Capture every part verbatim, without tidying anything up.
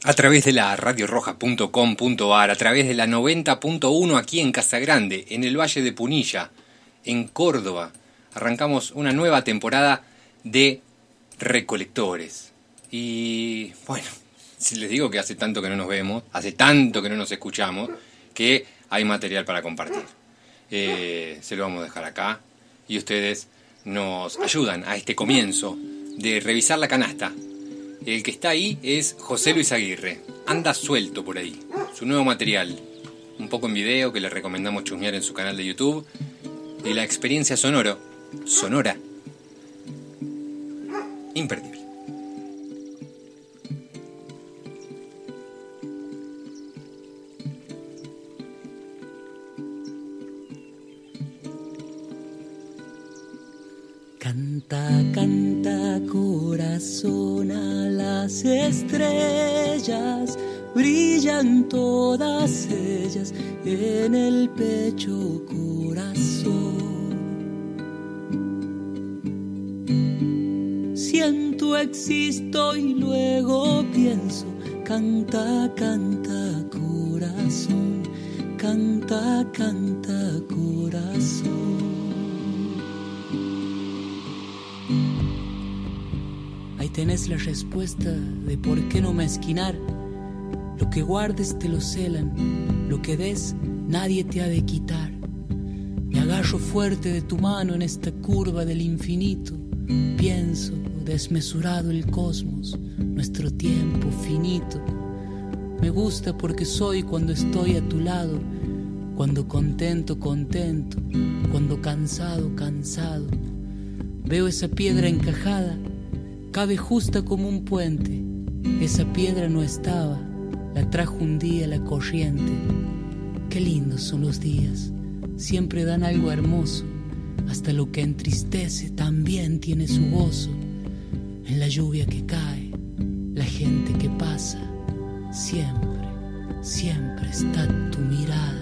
A través de la radio roja punto com punto a r, a través de la noventa punto uno aquí en Casagrande, en el Valle de Punilla, en Córdoba, arrancamos una nueva temporada de Recolectores. Y bueno, si les digo que hace tanto que no nos vemos, hace tanto que no nos escuchamos, que hay material para compartir. Eh, se lo vamos a dejar acá y ustedes nos ayudan a este comienzo de revisar la canasta. El que está ahí es José Luis Aguirre. Anda suelto por ahí. Su nuevo material, un poco en video, que le recomendamos chusmear en su canal de YouTube. Y la experiencia sonoro, sonora, imperdible. Canta, canta, corazón, a las estrellas, brillan todas ellas en el pecho, corazón. Siento, existo y luego pienso, canta, canta, corazón, canta, canta, corazón. Tenés la respuesta de por qué no mezquinar. Lo que guardes te lo celan, lo que des nadie te ha de quitar. Me agarro fuerte de tu mano en esta curva del infinito. Pienso desmesurado el cosmos, nuestro tiempo finito. Me gusta porque soy cuando estoy a tu lado, cuando contento, contento, cuando cansado, cansado. Veo esa piedra encajada, cabe justa como un puente. Esa piedra no estaba, la trajo un día la corriente. Qué lindos son los días, siempre dan algo hermoso. Hasta lo que entristece también tiene su gozo. En la lluvia que cae, la gente que pasa, siempre, siempre está tu mirada.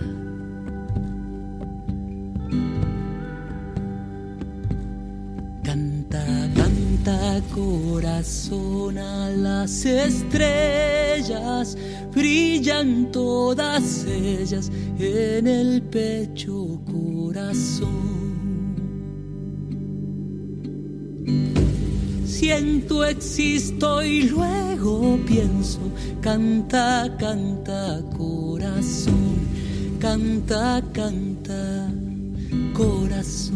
Corazón, a las estrellas, brillan todas ellas en el pecho, corazón. Siento, existo y luego pienso, canta, canta, corazón, canta, canta, corazón.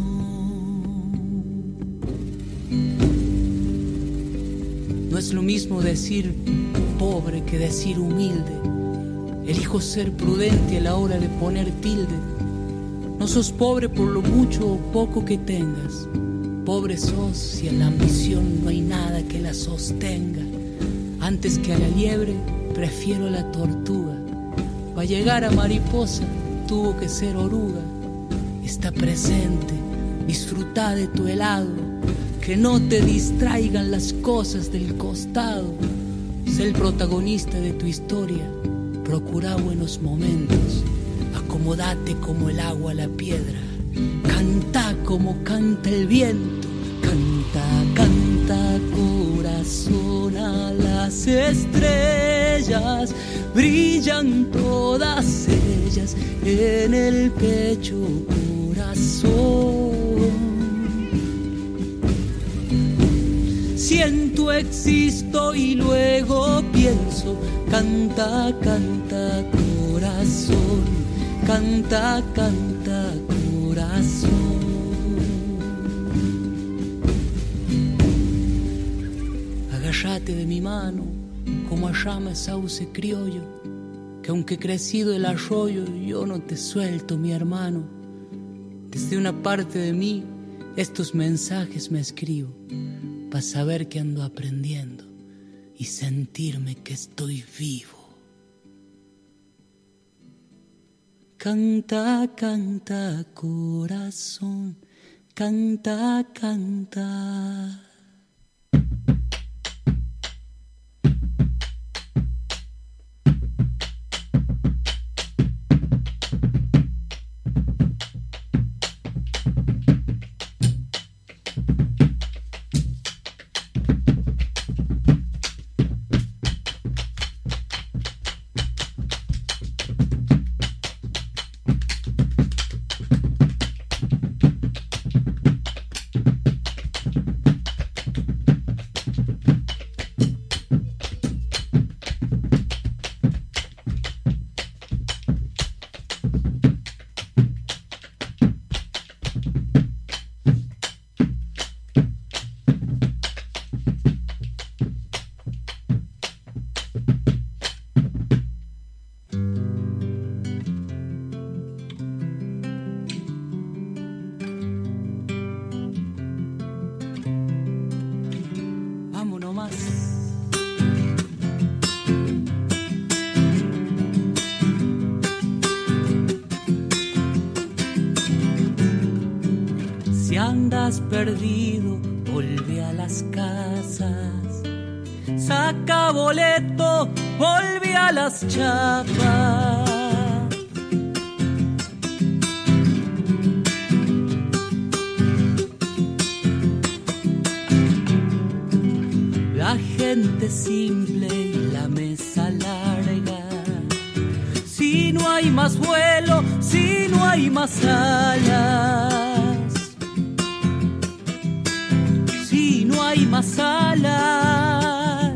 No es lo mismo decir pobre que decir humilde. Elijo ser prudente a la hora de poner tilde. No sos pobre por lo mucho o poco que tengas. Pobre sos si en la ambición no hay nada que la sostenga. Antes que a la liebre, prefiero a la tortuga. Para llegar a mariposa, tuvo que ser oruga. Está presente, disfruta de tu helado. Que no te distraigan las cosas del costado. Sé el protagonista de tu historia. Procura buenos momentos. Acomodate como el agua a la piedra. Canta como canta el viento. Canta, canta, corazón, a las estrellas. Brillan todas ellas en el pecho, corazón. Siento, existo y luego pienso, canta, canta, corazón, canta, canta, corazón. Agárrate de mi mano como a llama sauce criollo, que aunque crecido el arroyo yo no te suelto, mi hermano. Desde una parte de mí estos mensajes me escribo, para saber que ando aprendiendo y sentirme que estoy vivo. Canta, canta, corazón, canta, canta. andas perdido, volve a las casas. Saca boleto, volve a las chapas. La gente simple y la mesa larga. Si no hay más vuelo, si no hay más alas, si no hay más alas,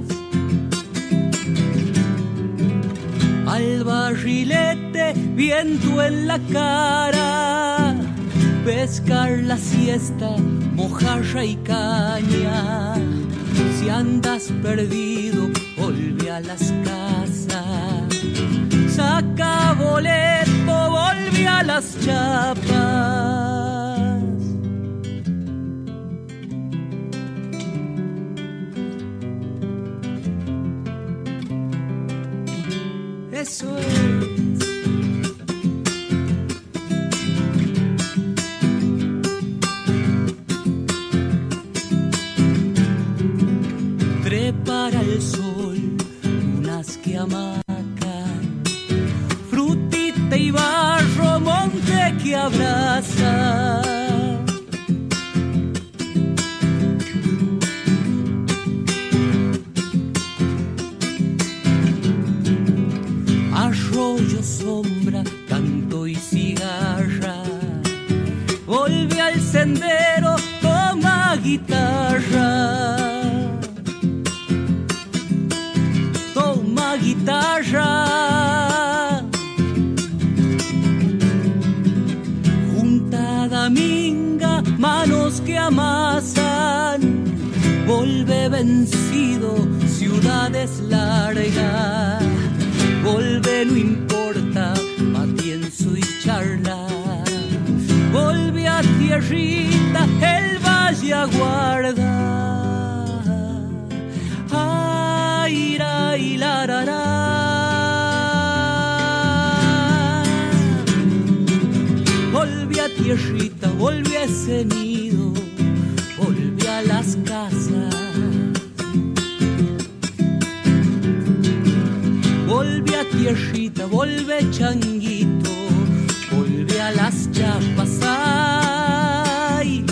al barrilete, viento en la cara, pescar la siesta, mojarra y caña. Si andas perdido, volve a las casas. Saca boleto, volve a las chapas. Eso es. Para el sol, unas que amacan, frutita y barro, monte que abraza. Arroyo, sombra, canto y cigarra. Volve al sendero, toma guitarra. Guitarra, juntada minga, manos que amasan, volve vencido, ciudades largas, volve no importa, matienzo y charla, volve a tierrita, el valle aguarda. Ira y la ra, ra. Volve a tierrita, volve a ese nido, volve a las casas. Volve a tierrita, volve changuito, volve a las chapas. Ay.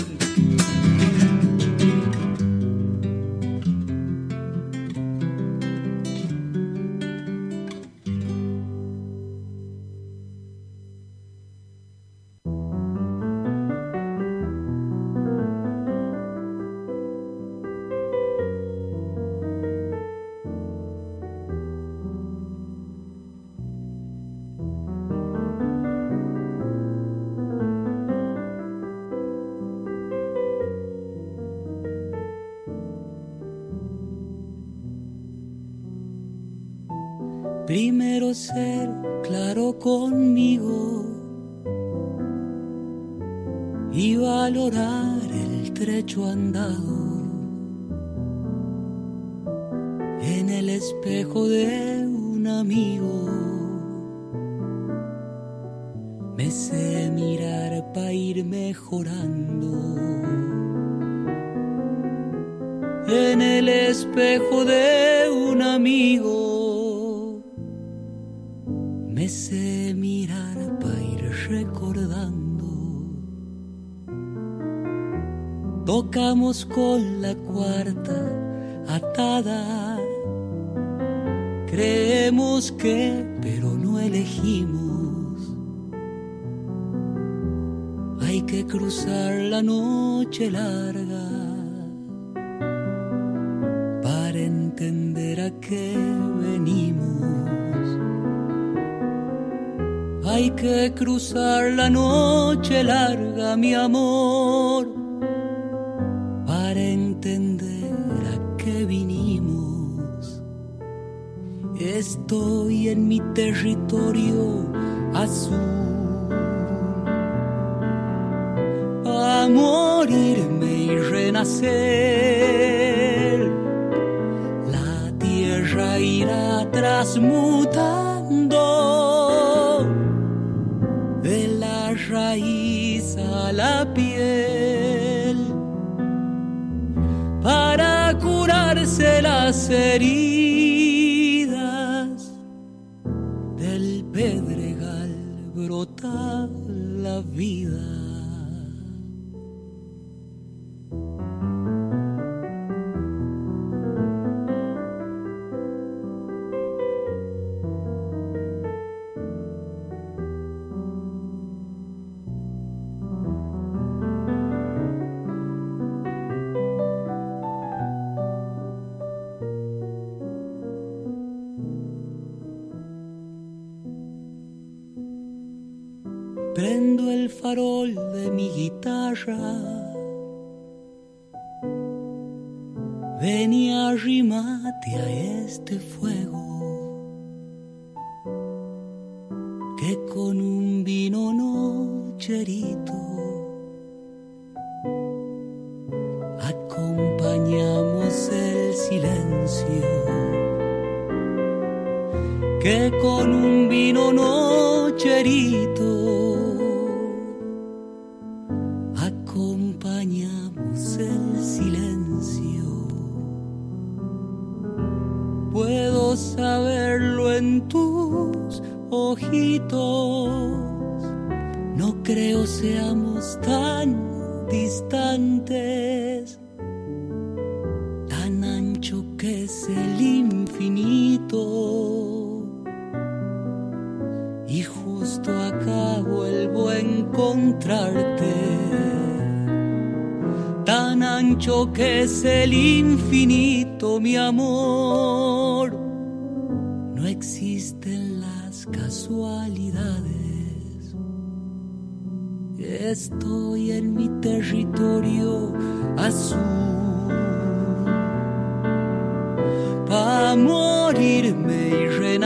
Primero ser claro conmigo y valorar el trecho andado. En el espejo de un amigo me sé mirar pa' ir mejorando. En el espejo de un amigo me sé mirar pa' ir recordando. Tocamos con la cuarta atada. Creemos que, pero no elegimos. Hay que cruzar la noche larga para entender a qué venimos. Hay que cruzar la noche larga, mi amor, para entender a qué vinimos. Estoy en mi territorio azul, a morirme y renacer. La tierra irá transmutando de la raíz a la piel. curarse las heridas, del pedregal brota la vida. Prendo el farol de mi guitarra, ven y arrímate a este fuego, que con un vino nocherito acompañamos el silencio, que con un vino nocherito acompañamos el silencio. Puedo saberlo en tus ojitos, no creo seamos tan distantes, tan ancho que es el infinito, y justo acá vuelvo a encontrarte, tan ancho que es el infinito, mi amor. No existen las casualidades, estoy en mi territorio azul, pa' morirme y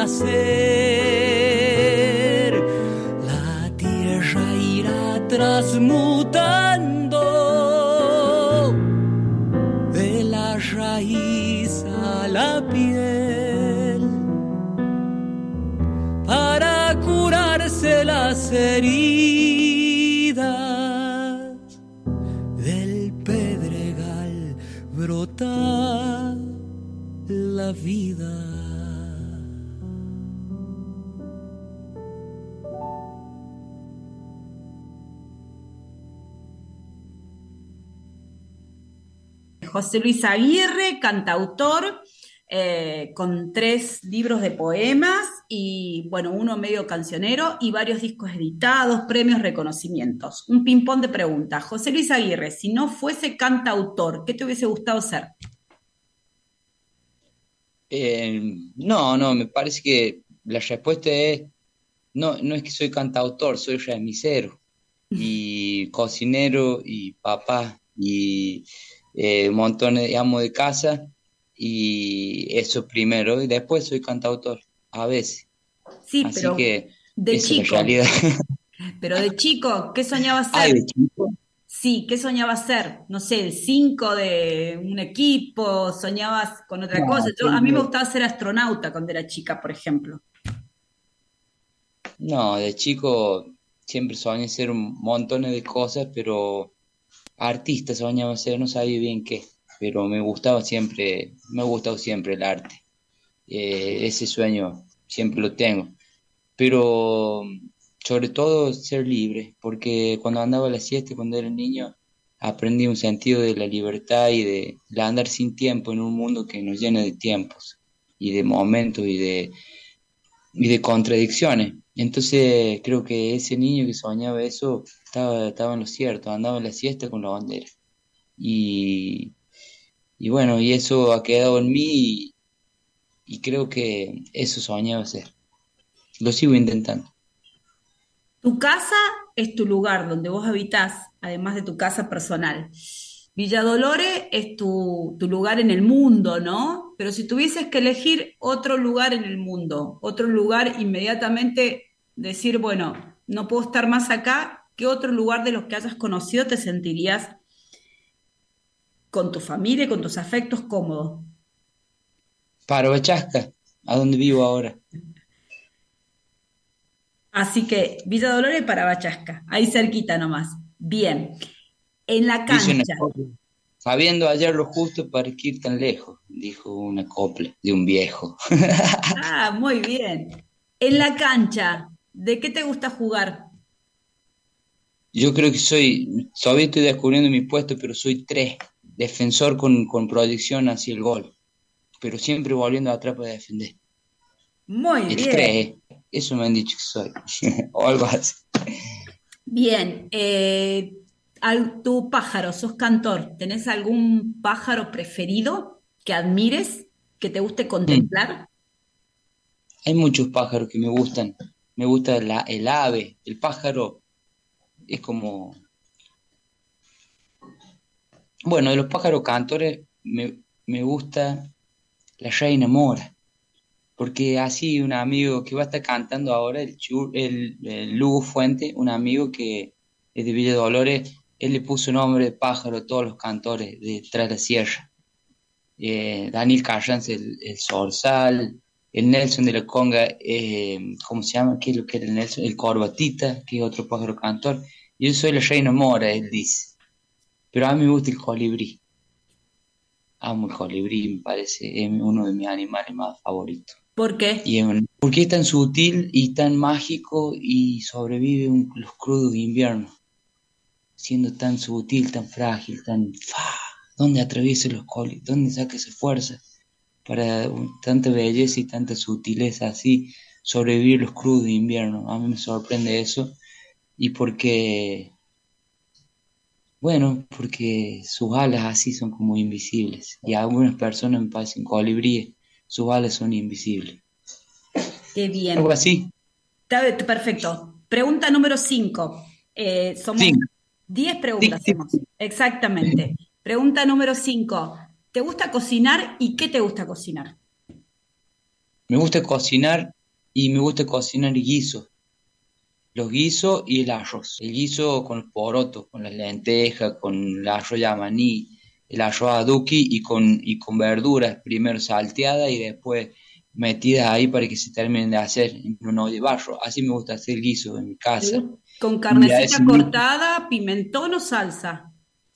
renacer, la tierra irá transmutando de la raíz a la piel, para curarse las heridas, del pedregal brota la vida. José Luis Aguirre, cantautor, eh, con tres libros de poemas y, bueno, uno medio cancionero y varios discos editados, premios, reconocimientos. Un ping-pong de preguntas. José Luis Aguirre, si no fuese cantautor, ¿qué te hubiese gustado ser? Eh, no, no, me parece que la respuesta es, no, no es que soy cantautor, soy remisero y cocinero y papá y eh, montones de amo de casa y eso primero y después soy cantautor, a veces. Sí, Así pero que de esa es la chico, realidad. pero de chico, ¿qué soñabas Ay, ser? de chico. Sí, ¿qué soñabas ser? No sé, el cinco de un equipo, soñabas con otra cosa. No, Yo, a mí me siempre- gustaba ser astronauta cuando era chica, por ejemplo. no, de chico siempre soñé ser un montón de cosas, pero artista soñaba ser, no sabía bien qué, pero me gustaba siempre, me ha gustado siempre el arte. Eh, ese sueño siempre lo tengo, pero sobre todo ser libre, porque cuando andaba a la siesta, cuando era niño, aprendí un sentido de la libertad y de, de andar sin tiempo en un mundo que nos llena de tiempos y de momentos y de, y de contradicciones. Entonces creo que ese niño que soñaba eso estaba, estaba en lo cierto, andaba en la siesta con la bandera. Y, y bueno, y eso ha quedado en mí y, y creo que eso soñaba ser. Lo sigo intentando. Tu casa es tu lugar donde vos habitás, además de tu casa personal. Villa Dolores es tu, tu lugar en el mundo, ¿no? Pero si tuvieses que elegir otro lugar en el mundo, otro lugar inmediatamente decir, bueno, no puedo estar más acá, ¿qué otro lugar de los que hayas conocido te sentirías con tu familia y con tus afectos cómodo? Parobachasca, a donde vivo ahora. Así que Villa Dolores para Bachasca, ahí cerquita nomás. Bien, en la Dice una cancha. cosa. sabiendo hallar lo justo para que ir tan lejos, dijo una copla de un viejo. Ah, muy bien. En la cancha, ¿de qué te gusta jugar? Yo creo que soy, todavía estoy descubriendo mi puesto, pero soy tres, defensor con, con proyección hacia el gol, pero siempre volviendo atrás para defender. Muy El bien. tres, eso me han dicho que soy, o algo así. Bien. Eh, al- tu pájaro, sos cantor, ¿tenés algún pájaro preferido que admires, que te guste Mm. contemplar? Hay muchos pájaros que me gustan. Me gusta la, el ave, el pájaro es como, bueno, de los pájaros cantores me, me gusta la reina mora, porque así un amigo que va a estar cantando ahora, el, Chu- el, el Lugo Fuente, un amigo que es de Villa Dolores, él le puso nombre de pájaro a todos los cantores de Tras la Sierra. Eh, Daniel Carranza, el, el Zorzal, el Nelson de la Conga, eh, ¿cómo se llama? ¿Qué es lo que era el Nelson? El Corbatita, que es otro pájaro cantor. Yo soy la reina mora, él dice, pero a mí me gusta el colibrí. Amo el colibrí, me parece, es uno de mis animales más favoritos. ¿Por qué? Y es un- porque es tan sutil y tan mágico y sobrevive un- los crudos inviernos, siendo tan sutil, tan frágil, tan... ¡Fa! ¿Dónde atraviesa los colis? ¿Dónde saca esa fuerza para un- tanta belleza y tanta sutileza así sobrevivir los crudos inviernos? A mí me sorprende eso y porque, bueno, porque sus alas así son como invisibles y a algunas personas me parecen colibríes, sus alas son invisibles. Qué Algo bien. así. Está perfecto. Pregunta número cinco. Somos Sí, diez tic, preguntas, tic. somos. Exactamente. Pregunta número cinco. ¿Te gusta cocinar y qué te gusta cocinar? Me gusta cocinar y me gusta cocinar guisos. Los guisos y el arroz. El guiso con los porotos, con las lentejas, con el arroz yamaní, el arroz aduki y con, y con verduras, primero salteadas y después metidas ahí para que se terminen de hacer en un olla de barro. Así me gusta hacer el guiso en mi ¿Te casa. gu- ¿Con Y a ese carnecita guiso, cortada, pimentón o salsa?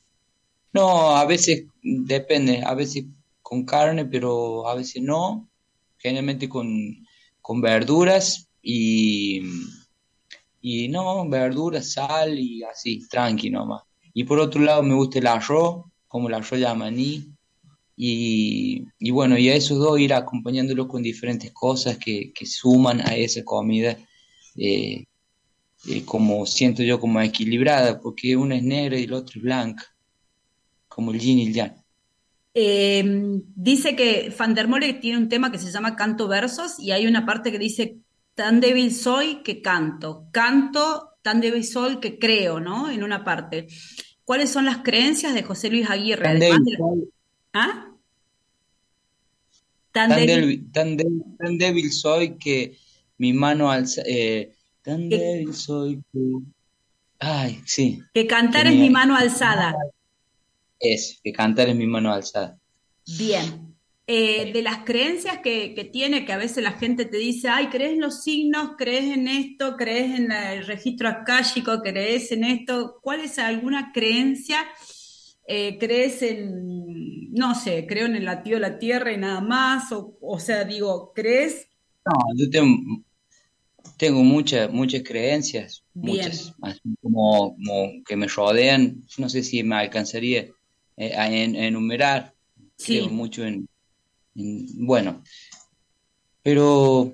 no, a veces depende, a veces con carne, pero a veces no. Generalmente con, con verduras y Y no, verduras, sal y así, tranqui nomás. Y por otro lado me gusta el arroz, como el arroz yamaní, y, y bueno, y a esos dos ir acompañándolos con diferentes cosas que, que suman a esa comida, eh, eh, como siento yo como equilibrada, porque una es negra y la otra es blanca, como el yin y el yang. Eh, Dice que Van der Mole tiene un tema que se llama Canto Versos y hay una parte que dice, tan débil soy que canto, canto, tan débil soy que creo, ¿no? En una parte. ¿Cuáles son las creencias de José Luis Aguirre? Tan Además débil de la- soy, ¿Ah? Tan tan débil débil, tan débil, tan débil soy que mi mano alza, eh, tan que, débil soy que, ay, sí, que que cantar es mi mi, mano alzada. es, que cantar es mi mano alzada. Bien. Eh, de las creencias que, que tiene, que a veces la gente te dice, ay, ¿crees en los signos? ¿Crees en esto? ¿Crees en la- el registro akáshico? ¿Crees en esto? ¿Cuál es alguna creencia? Eh, ¿crees en, no sé, creo en el latido de la tierra y nada más? O, o sea, digo, ¿crees? No, yo tengo, tengo muchas, muchas creencias, muchas, Bien, así como, como que me rodean. No sé si me alcanzaría eh, a, en- a enumerar. Creo sí, mucho en, en- bueno, pero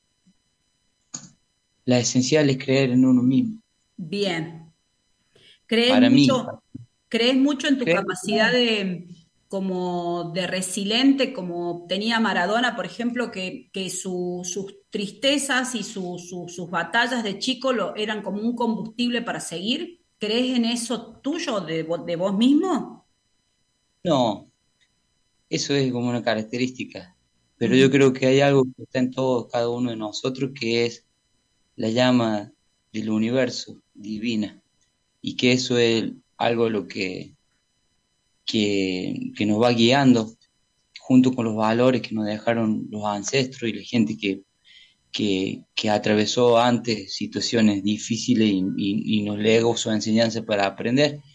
la esencial es creer en uno mismo. bien. ¿Crees Para mí, mucho, crees mucho en tu creo, capacidad de como de resiliente, como tenía Maradona, por ejemplo, que, que su- sus tristezas y su- su- sus batallas de chico lo, eran como un combustible para seguir? ¿Crees en eso tuyo, de, vo- de vos mismo? no, eso es como una característica, pero yo Ujú. creo que hay algo que está en todo, cada uno de nosotros, que es la llama del universo divina, y que eso es algo lo que que, que nos va guiando junto con los valores que nos dejaron los ancestros y la gente que, que, que atravesó antes situaciones difíciles y, y- y nos legó su enseñanza para aprender.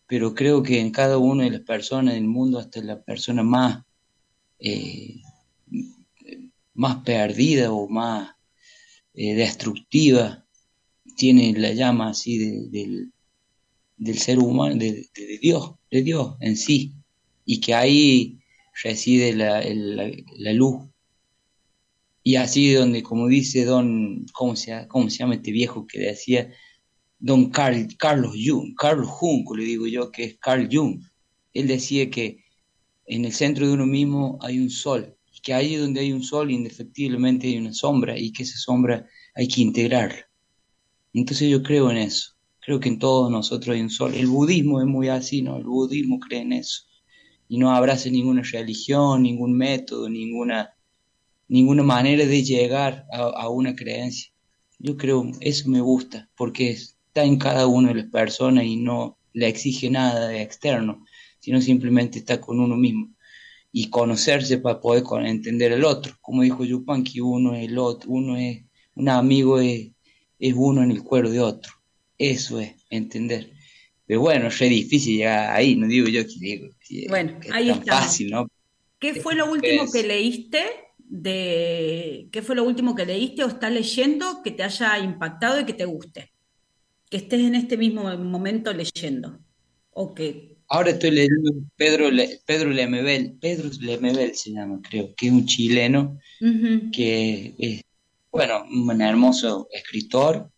pero creo que en cada una de las personas del mundo, hasta la persona más, eh, más perdida o más eh, destructiva, tiene la llama así de, del, del ser humano, de, de, de Dios, de Dios en sí, y que ahí reside la, el- la, la luz. Y así donde, como dice don, ¿cómo se, cómo se llama este viejo que decía? Don Carl, Carlos Jung, Carlos Junco, le digo yo, que es Carl Jung. Él decía que en el centro de uno mismo hay un sol, y que ahí donde hay un sol, indefectiblemente hay una sombra, y que esa sombra hay que integrarla. Entonces yo creo en eso, creo que en todos nosotros hay un sol. El budismo es muy así, ¿no? El budismo cree en eso, y no abraza ninguna religión, ningún método, ninguna, ninguna manera de llegar a, a una creencia. Yo creo, eso me gusta, porque está en cada una de las personas y no le exige nada de externo, sino simplemente está con uno mismo y conocerse para poder con- entender al otro. Como dijo Yupanqui, uno es el otro, uno es, un amigo es, es uno en el cuero de otro. Eso es entender. Pero bueno, es re difícil llegar ahí, no digo yo que, digo, que, Bueno, que es ahí tan estamos. fácil, ¿no? ¿Qué Es fue lo último que difícil. leíste de, qué fue lo último que leíste o estás leyendo que te haya impactado y que te guste? Que estés en este mismo momento leyendo. O que, Ahora estoy leyendo Pedro, Le- Pedro Lemebel, Pedro Lemebel se llama, creo, que es un chileno ujú. que es, bueno, un hermoso escritor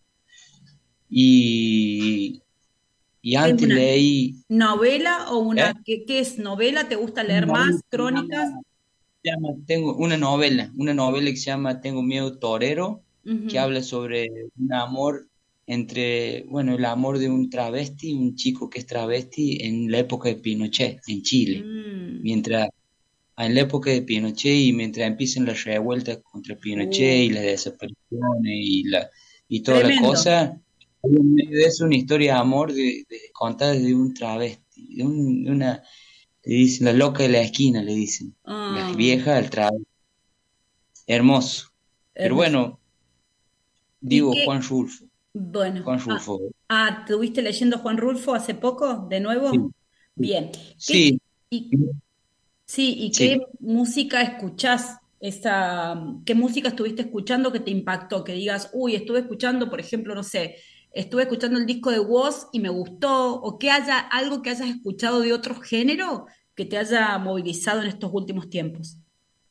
y, y ¿Qué es antes una leí, novela o ¿eh? una, qué, qué es novela? ¿Te gusta Una leer novela más? que se ¿Crónicas? llama, se llama- tengo una novela, una novela que se llama Tengo miedo torero, que Ujú. habla sobre un amor entre, bueno, el amor de un travesti, un chico que es travesti en la época de Pinochet, en Chile, Mm. mientras en la época de Pinochet y mientras empiezan las revueltas contra Pinochet y Uh, las desapariciones y la y toda la tremendo. cosa, hay en medio de eso una historia de amor de, de- contada desde un travesti, de, un- de una, le dicen la loca de la esquina, le dicen, la Ah, vieja al travesti, hermoso. Pero hermoso. bueno, ¿Y digo qué? Juan Rulfo, Bueno, Juan ah, Rulfo, ah, ¿estuviste leyendo Juan Rulfo hace poco, de sí, nuevo? sí, Bien. ¿Qué, sí, y, sí, ¿y qué sí. música escuchás? Esa, ¿qué música estuviste escuchando que te impactó? Que digas, uy, estuve escuchando, por ejemplo, no sé, estuve escuchando el disco de Woz y me gustó, o que haya algo que hayas escuchado de otro género que te haya movilizado en estos últimos tiempos.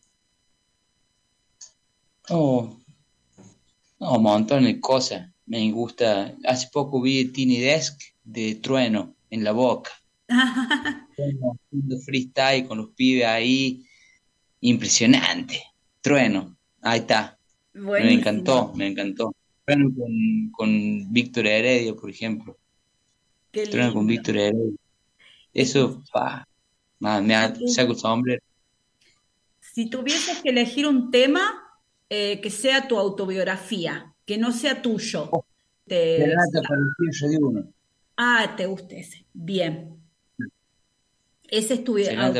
Oh, no, un montón de cosas. Me gusta. Hace poco vi Tiny Desk de Trueno en La Boca. Trueno haciendo freestyle con los pibes ahí. Impresionante. Trueno. Ahí está. Me Buenísimo, encantó, me encantó. Trueno con, con Víctor Heredia, por ejemplo. qué Trueno con lindo. Víctor Heredia. Escu- Eso, pa, ma- me si ha- tu- saco el sombrero. Si tuvieses que elegir un tema eh, que sea tu autobiografía, que no sea tuyo, te... Serenata para el cierre de uno. Ah, te guste ese. Bien. Ese es tu... au- Serenata.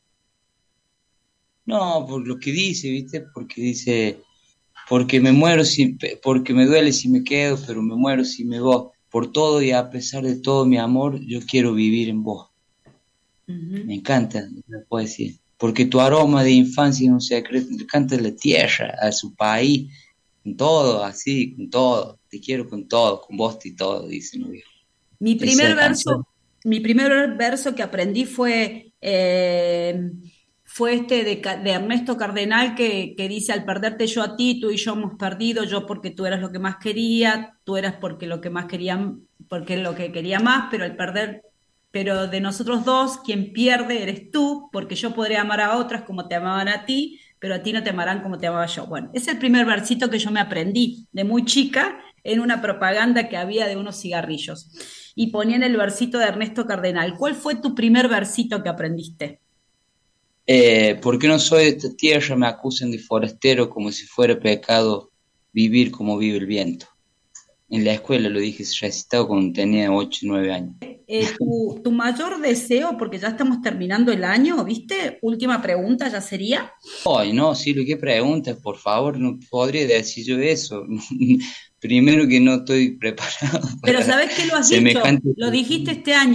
No, por lo que dice, ¿viste? Porque dice. Porque me muero si, porque me duele si me quedo, pero me muero si me voy. Por todo y a pesar de todo mi amor, yo quiero vivir en vos. Me Ujú. encanta la poesía. Porque tu aroma de infancia es un secreto, le canta a la tierra, a su país, con todo, así, con todo. Te quiero con todo, con vos y todo, dice el viejo. Mi Esa primer canción. verso, mi primer verso que aprendí fue, eh, fue este de, Ca- de Ernesto Cardenal que, que dice, al perderte yo a ti, tú y yo hemos perdido, yo porque tú eras lo que más quería, tú eras porque lo que más quería, porque lo que quería más, pero al perder, pero de nosotros dos, quien pierde eres tú, porque yo podré amar a otras como te amaban a ti, pero a ti no te amarán como te amaba yo. Bueno, es el primer versito que yo me aprendí de muy chica en una propaganda que había de unos cigarrillos y ponían el versito de Ernesto Cardenal. ¿Cuál fue tu primer versito que aprendiste? Eh, ¿por qué no soy de esta tierra? Me acusan de forastero como si fuera pecado vivir como vive el viento. En la escuela lo dije recitado cuando tenía ocho o nueve años. Eh, tu, tu mayor deseo, porque ya estamos terminando el año, ¿viste? Última pregunta ya sería. Ay, no, sí, lo que preguntas, por favor, no podría decir yo eso. Primero que no estoy preparado Pero para ¿sabés qué lo has dicho? semejante. Lo dijiste este año.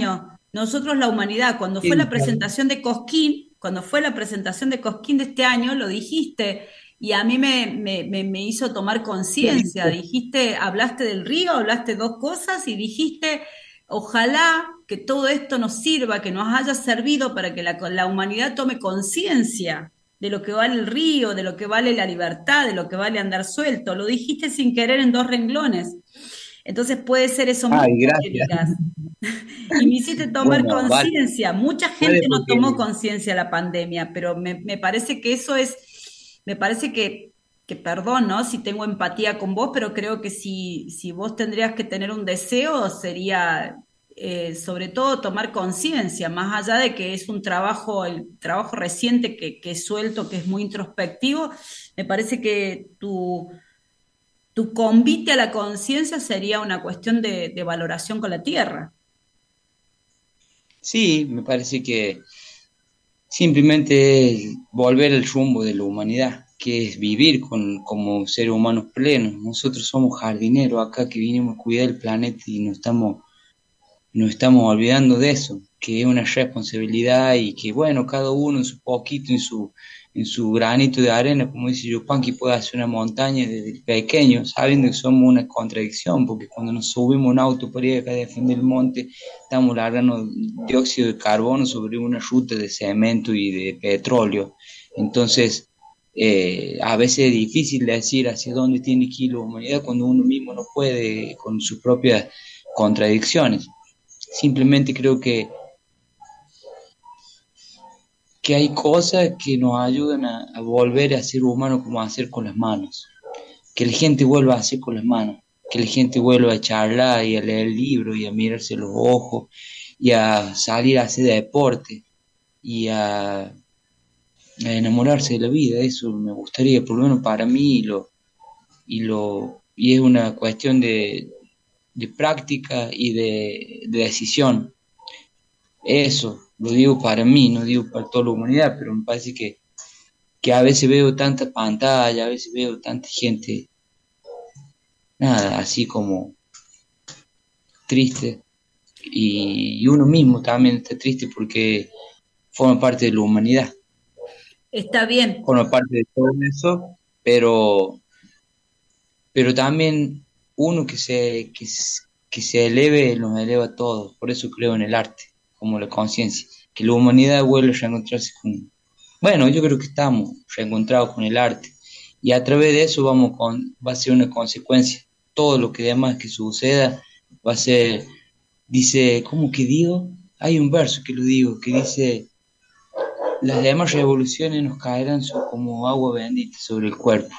Nosotros, la humanidad, cuando fue Sí, la presentación de Cosquín, cuando fue la presentación de Cosquín de este año, lo dijiste, y a mí me, me, me, me hizo tomar conciencia. Dijiste, hablaste del río, hablaste dos cosas y dijiste, ojalá que todo esto nos sirva, que nos haya servido para que la, la humanidad tome conciencia de lo que vale el río, de lo que vale la libertad, de lo que vale andar suelto. Lo dijiste sin querer en dos renglones. Entonces puede ser eso ay, mismo que gracias. digas. Y me hiciste tomar Bueno, vale, conciencia. Mucha puede gente no porque tomó conciencia de la pandemia, pero me, me parece que eso es, me parece que, que perdón, ¿no? Si tengo empatía con vos, pero creo que si, si vos tendrías que tener un deseo, sería eh, sobre todo tomar conciencia, más allá de que es un trabajo, el trabajo reciente que, que he suelto, que es muy introspectivo, me parece que tu, tu convite a la conciencia sería una cuestión de, de valoración con la tierra. sí, me parece que simplemente es volver al rumbo de la humanidad, que es vivir con, como seres humanos plenos. Nosotros somos jardineros acá que vinimos a cuidar el planeta y nos estamos, nos estamos olvidando de eso, que es una responsabilidad y que, bueno, cada uno en su poquito, en su, en su granito de arena, como dice Yupanqui, puede hacer una montaña desde pequeño, sabiendo que somos una contradicción, porque cuando nos subimos a un auto para ir acá a defender el monte, estamos largando dióxido de carbono sobre una ruta de cemento y de petróleo. Entonces, eh, a veces es difícil decir hacia dónde tiene que ir la humanidad cuando uno mismo no puede con sus propias contradicciones. Simplemente creo que, que hay cosas que nos ayudan a, a volver a ser humanos como a hacer con las manos. Que la gente vuelva a hacer con las manos. Que la gente vuelva a charlar y a leer libros y a mirarse los ojos y a salir a hacer deporte y a, a enamorarse de la vida. Eso me gustaría, por lo menos para mí, y, lo, y, lo, y es una cuestión de, de práctica y de, de decisión. Eso, lo digo para mí, no digo para toda la humanidad, pero me parece que, que a veces veo tanta pantalla, a veces veo tanta gente, nada, así como triste, y, y uno mismo también está triste porque forma parte de la humanidad, Está bien. forma parte de todo eso, pero, pero también uno que se, que, s- que se eleve, nos eleva a todos, por eso creo en el arte, como la conciencia, que la humanidad vuelve a reencontrarse con. Bueno, yo creo que estamos reencontrados con el arte y a través de eso vamos con, va a ser una consecuencia. Todo lo que demás que suceda va a ser, dice, ¿cómo que digo? Hay un verso que lo digo, que dice, las demás revoluciones nos caerán so- como agua bendita sobre el cuerpo.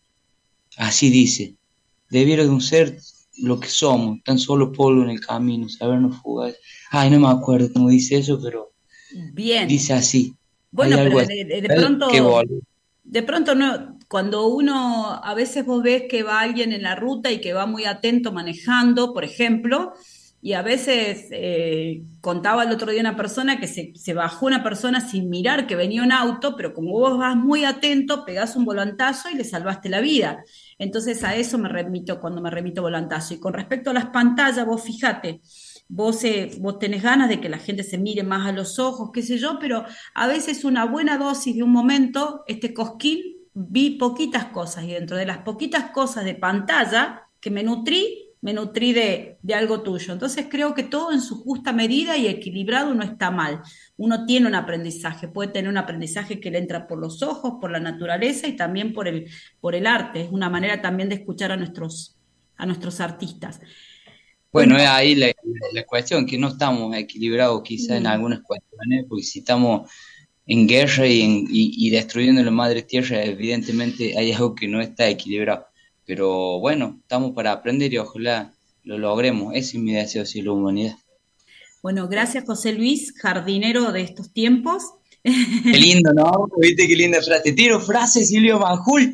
Así dice, debiera de un ser lo que somos, tan solo polvo en el camino, sabernos fugar. Ay, no me acuerdo cómo dice eso, pero Bien. dice así, hay Bueno, pero algo así, de, de- de que pronto, volver. de pronto no, cuando uno, a veces vos ves que va alguien en la ruta y que va muy atento manejando, por ejemplo, y a veces eh, contaba el otro día una persona que se, se bajó una persona sin mirar que venía un auto, pero como vos vas muy atento, pegás un volantazo y le salvaste la vida. Entonces a eso me remito cuando me remito volantazo. Y con respecto a las pantallas, vos fíjate. Vos, eh, vos tenés ganas de que la gente se mire más a los ojos, qué sé yo, pero a veces una buena dosis de un momento, este cosquín, vi poquitas cosas y dentro de las poquitas cosas de pantalla que me nutrí, me nutrí de, de algo tuyo. Entonces creo que todo en su justa medida y equilibrado no está mal. Uno tiene un aprendizaje, puede tener un aprendizaje que le entra por los ojos, por la naturaleza y también por el, por el arte. Es una manera también de escuchar a nuestros, a nuestros artistas. Bueno, Bueno, es ahí la, la cuestión, que no estamos equilibrados quizá en mm, algunas cuestiones, porque si estamos en guerra y, en, y, y destruyendo la madre tierra, evidentemente hay algo que no está equilibrado. Pero bueno, estamos para aprender y ojalá lo logremos. Ese es mi deseo hacia la humanidad. bueno, gracias José Luis, jardinero de estos tiempos. Qué lindo, ¿no? ¿Viste qué linda frase? Te tiro frase, Silvio Manjul.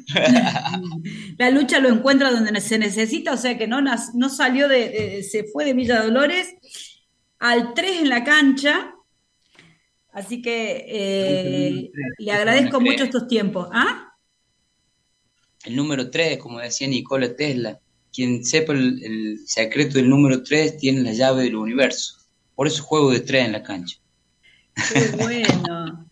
La lucha lo encuentra donde se necesita, o sea que no, nas- no salió de, de- se fue de Villa Dolores al tres en la cancha, así que Puso el número eh, tres, le ¿qué se van a agradezco mucho creer? estos tiempos. ¿Ah? El número tres, como decía Nikola Tesla, quien sepa el, el secreto del número tres tiene la llave del universo. por eso juego de tres en la cancha. Qué bueno.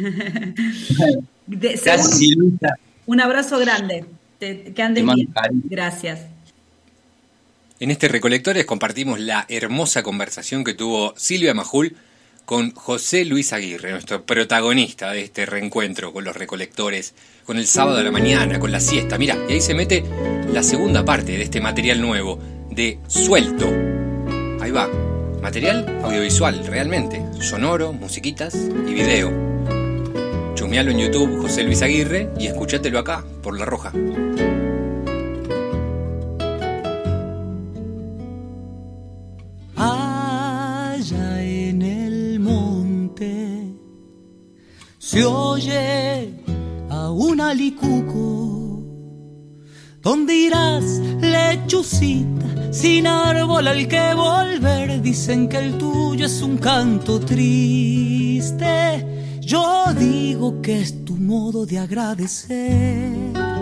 De- Gracias, según- Silvita. un abrazo grande. Te- que andes Te mando bien. cariño. Gracias. En este Recolectores compartimos la hermosa conversación que tuvo Silvia Majul con José Luis Aguirre, nuestro protagonista de este reencuentro con los recolectores, con el sábado a la mañana, con la siesta. Mira, y ahí se mete la segunda parte de este material nuevo, de Suelto. Ahí va, material audiovisual, realmente, sonoro, musiquitas y video. Chumealo en YouTube, José Luis Aguirre, y escuchátelo acá, por La Roja. Allá en el monte se oye a un alicuco. ¿Dónde irás, lechucita, sin árbol al que volver? Dicen que el tuyo es un canto triste. Yo digo que es tu modo de agradecer.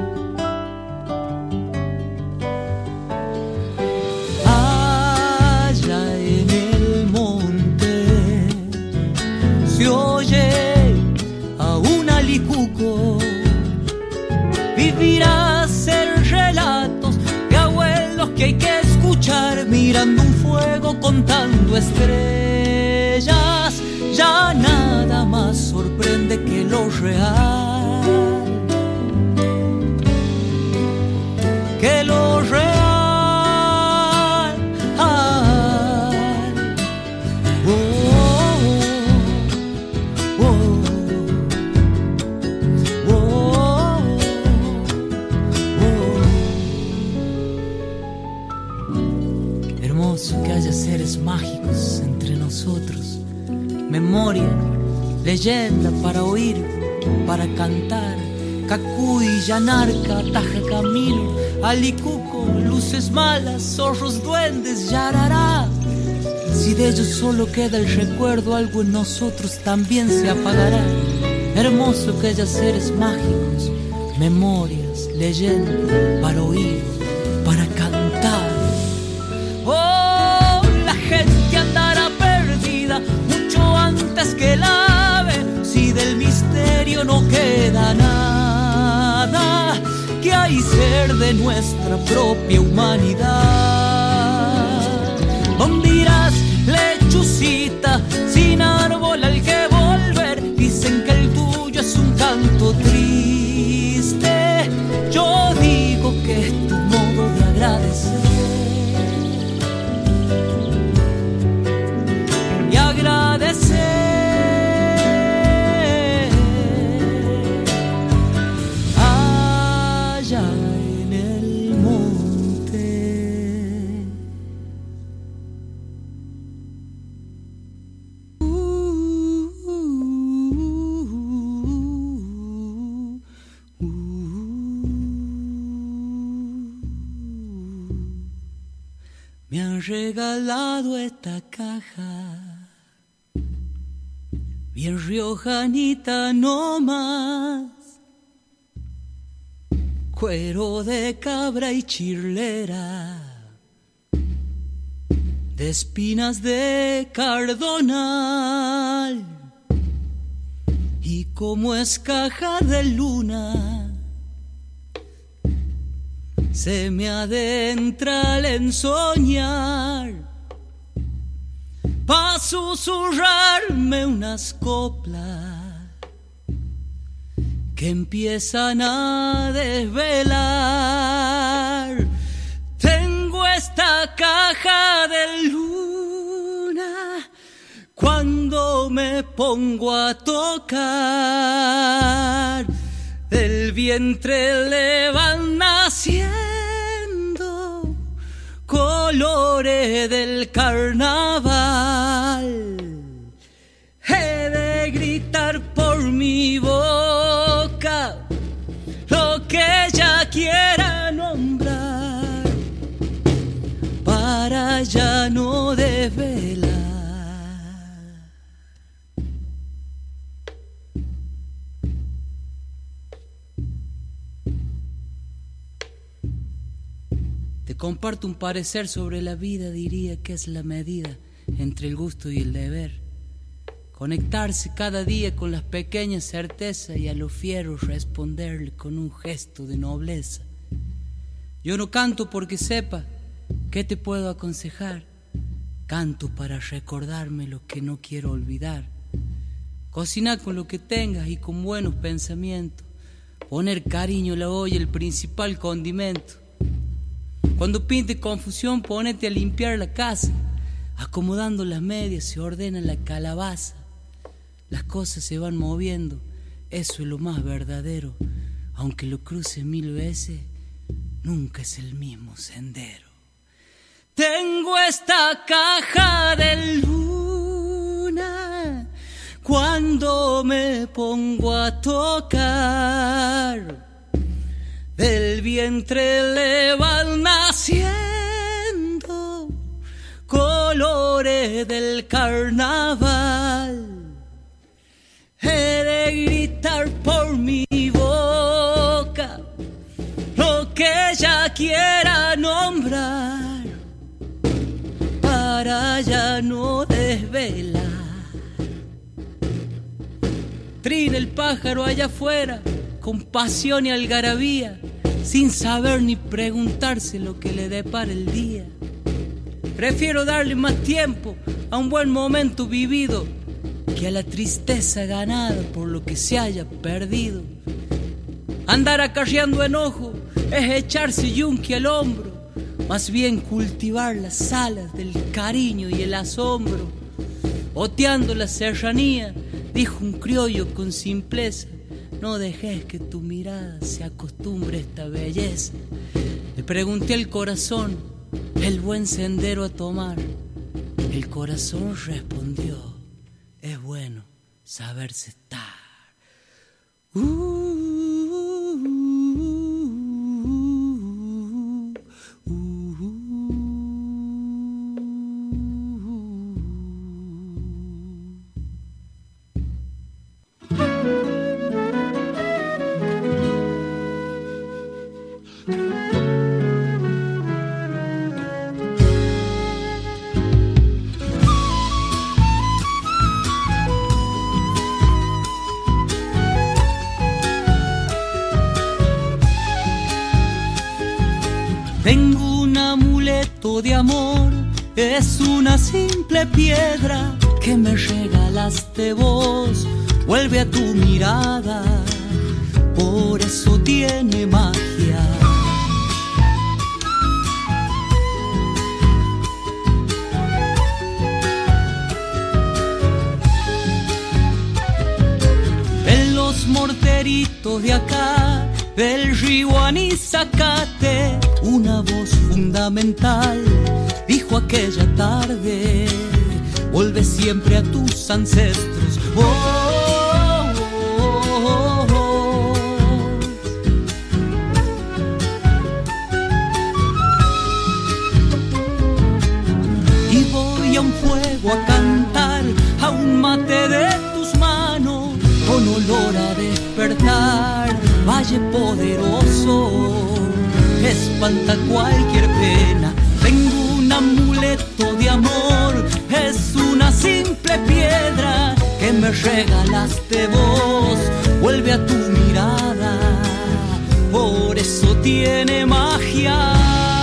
Allá en el monte se oye a un alicuco. Vivirás en relatos de abuelos que hay que escuchar, mirando un fuego contando estrellas. Ya nada más sorprende que lo real, que lo real. Oh, oh, oh, oh, oh. Hermoso que haya seres mágicos entre nosotros. Memoria, leyenda para oír, para cantar. Cacuy, Yanarca, ataja camino. Alicuco, luces malas, zorros, duendes, yarará. Si de ellos solo queda el recuerdo, algo en nosotros también se apagará. Hermoso que haya seres mágicos, memorias, leyenda para oír, para cantar. Oh, la gente andará perdida mucho antes que la ave, si del misterio no queda nada, que hay ser de nuestra propia humanidad. ¿Dónde irás, lechucita, sin árbol al que volver? Dicen que el tuyo es un canto triste. Yo digo que es tu modo de agradecer. Y agradecer allá en el monte. Uh, uh, uh, uh. Me han regalado esta caja, bien riojanita no más, cuero de cabra y chirlera, de espinas de cardonal, y como es caja de luna, se me adentra al ensoñar, pa' susurrarme unas coplas que empiezan a desvelar. Tengo esta caja de luna cuando me pongo a tocar. Del vientre le van naciendo colores del carnaval. He de gritar por mi boca lo que ella quiera nombrar, para ya no desvelar. Te comparto un parecer sobre la vida, diría que es la medida entre el gusto y el deber. Conectarse cada día con las pequeñas certezas y a lo fiero responderle con un gesto de nobleza. Yo no canto porque sepa qué te puedo aconsejar. Canto para recordarme lo que no quiero olvidar. Cocina con lo que tengas y con buenos pensamientos. Poner cariño a la olla, el principal condimento. Cuando pinte confusión, ponete a limpiar la casa. Acomodando las medias se ordena la calabaza. Las cosas se van moviendo, eso es lo más verdadero. Aunque lo cruce mil veces, nunca es el mismo sendero. Tengo esta caja de luna cuando me pongo a tocar. Del vientre le van naciendo colores del carnaval. He de gritar por mi boca lo que ella quiera nombrar para ya no desvelar. Trina el pájaro allá afuera con pasión y algarabía, sin saber ni preguntarse lo que le depara el día. Prefiero darle más tiempo a un buen momento vivido que a la tristeza ganada por lo que se haya perdido. Andar acarreando enojo es echarse yunque al hombro, más bien cultivar las alas del cariño y el asombro. Oteando la serranía, dijo un criollo con simpleza, no dejes que tu mirada se acostumbre a esta belleza. Le pregunté al corazón el buen sendero a tomar. El corazón respondió, es bueno saberse estar. Uh, uh, uh, uh, uh. Tengo un amuleto de amor, es una simple piedra que me regalaste vos. Vuelve a tu mirada, por eso tiene magia. En los morteritos de acá, del río Anizacate, una voz fundamental dijo aquella tarde, vuelve siempre a tus ancestros. Oh, oh, oh, oh. Y voy a un fuego a cantar, a un mate de tus manos, con olor a despertar. Valle poderoso, espanta cualquier pena. Tengo un amuleto de amor, es una simple piedra que me regalaste vos. Vuelve a tu mirada, por eso tiene magia.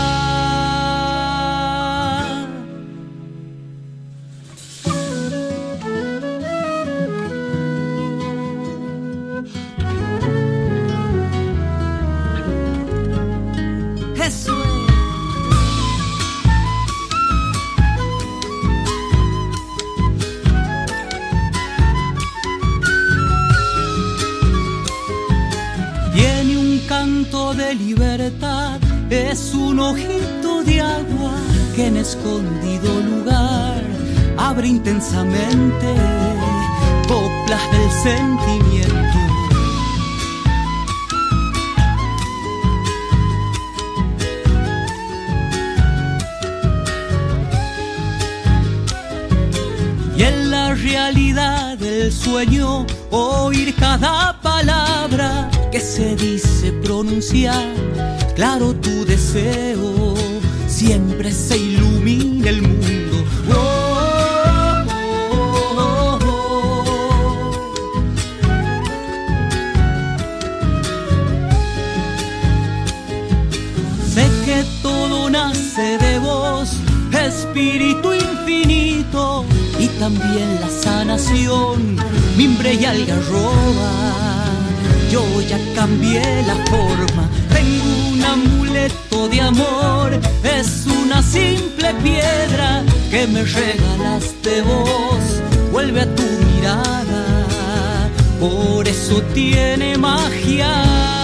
De libertad, es un ojito de agua que en escondido lugar abre intensamente coplas del sentimiento. Y en la realidad del sueño oír cada palabra que se dice pronunciar, claro tu deseo, siempre se ilumina el mundo. Oh, todo nace de vos, espíritu infinito, y también la sanación, mimbre y algarroba. Yo ya cambié la forma, tengo un amuleto de amor, es una simple piedra que me regalaste vos, vuelve a tu mirada, por eso tiene magia.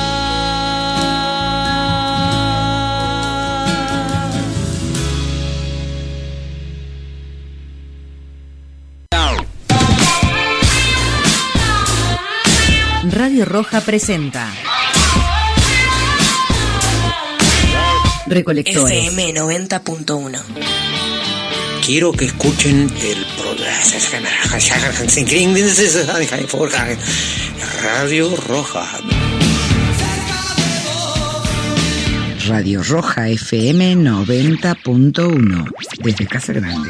Radio Roja presenta Recolectores F M noventa punto uno. Quiero que escuchen el programa Radio Roja. Radio Roja F M noventa punto uno desde Casa Grande.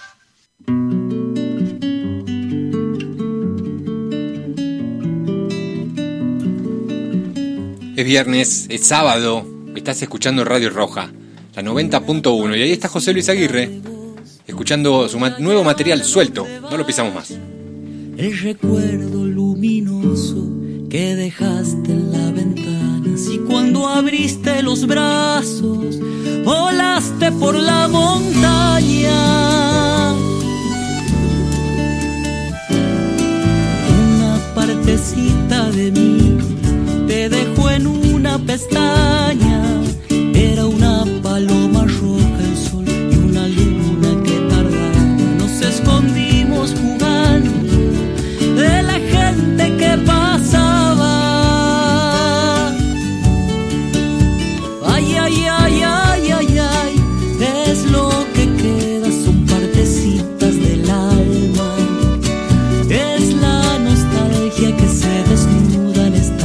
Es viernes, es sábado, estás escuchando Radio Roja, la noventa punto uno, y ahí está José Luis Aguirre, escuchando su ma- nuevo material Suelto, no lo pisamos más. El recuerdo luminoso que dejaste en la ventana, si cuando abriste los brazos volaste por la montaña. Una partecita de mí te dejó en una pestaña, era una paloma roja el sol y una luna que tardaba. Nos escondimos jugando de la gente que pasaba. Ay, ay, ay, ay, ay, ay, es lo que queda, son partecitas del alma. Es la nostalgia que se desnuda en esta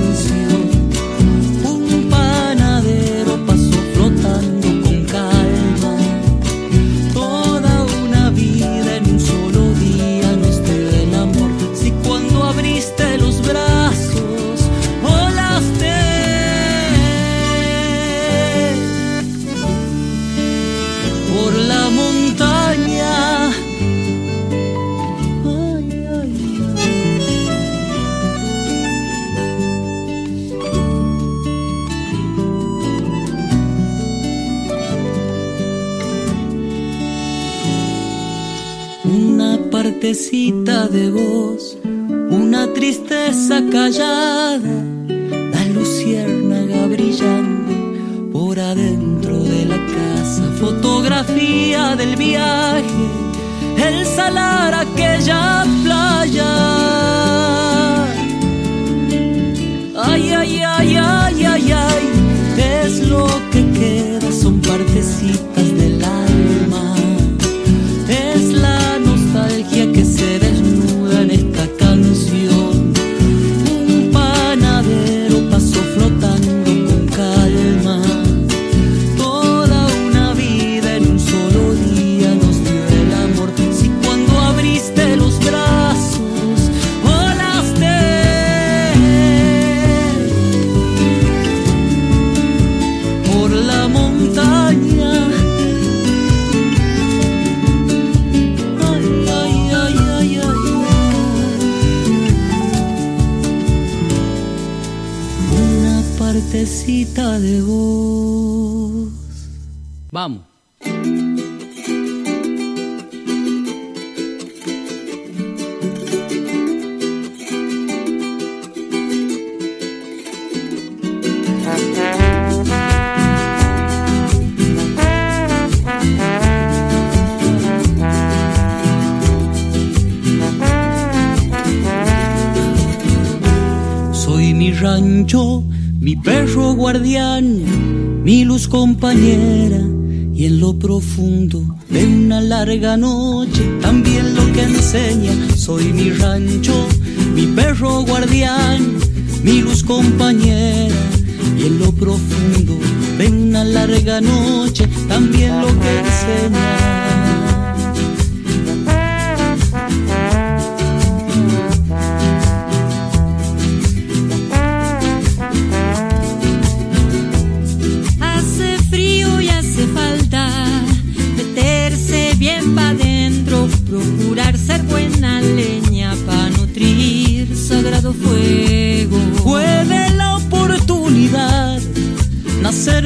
partecita de vos, una tristeza callada, la luciérnaga brillando por adentro de la casa, fotografía del viaje, el salar aquella playa. Ay, ay, ay, ay, ay, ay, es lo que queda, son partecitas del alma, es la nostalgia que se desnuda en esta canción. Un panadero pasó flotando con calma, toda una vida en un solo día nos dio el amor. Si cuando abriste los brazos volaste por la montaña. Partecita de vos. Vamos. Soy mi rancho, mi perro guardián, mi luz compañera, y en lo profundo de una larga noche también lo que enseña. Soy mi rancho, mi perro guardián, mi luz compañera, y en lo profundo de una larga noche también lo que enseña. Hace frío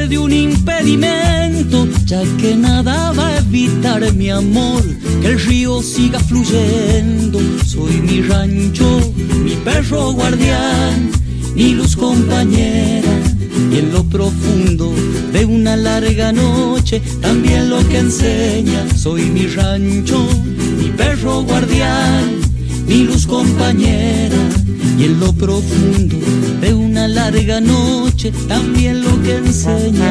libre de un impedimento, ya que nada va a evitar mi amor, que el río siga fluyendo. Soy mi rancho, mi perro guardián, mi luz compañera, y en lo profundo de una larga noche también lo que enseña. Soy mi rancho, mi perro guardián, mi luz compañera, y en lo profundo de una larga noche también lo que enseña.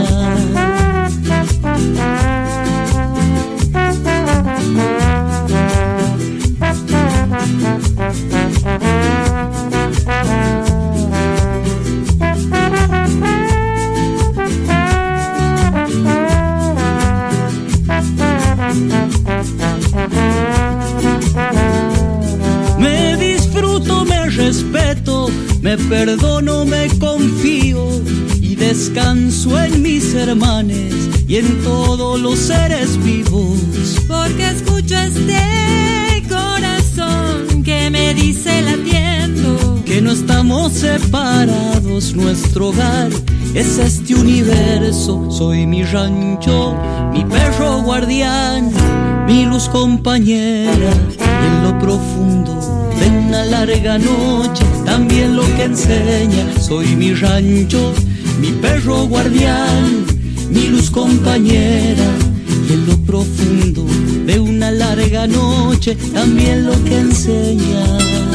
Me disfruto, me respeto, me perdono, me confío y descanso en mis hermanes y en todos los seres vivos. Porque escucho este corazón que me dice latiendo que no estamos separados, nuestro hogar es este universo. Soy mi rancho, mi perro guardián, mi luz compañera, y en lo profundo de una larga noche también lo que enseña. Soy mi rancho, mi perro guardián, mi luz compañera, y en lo profundo de una larga noche también lo que enseña.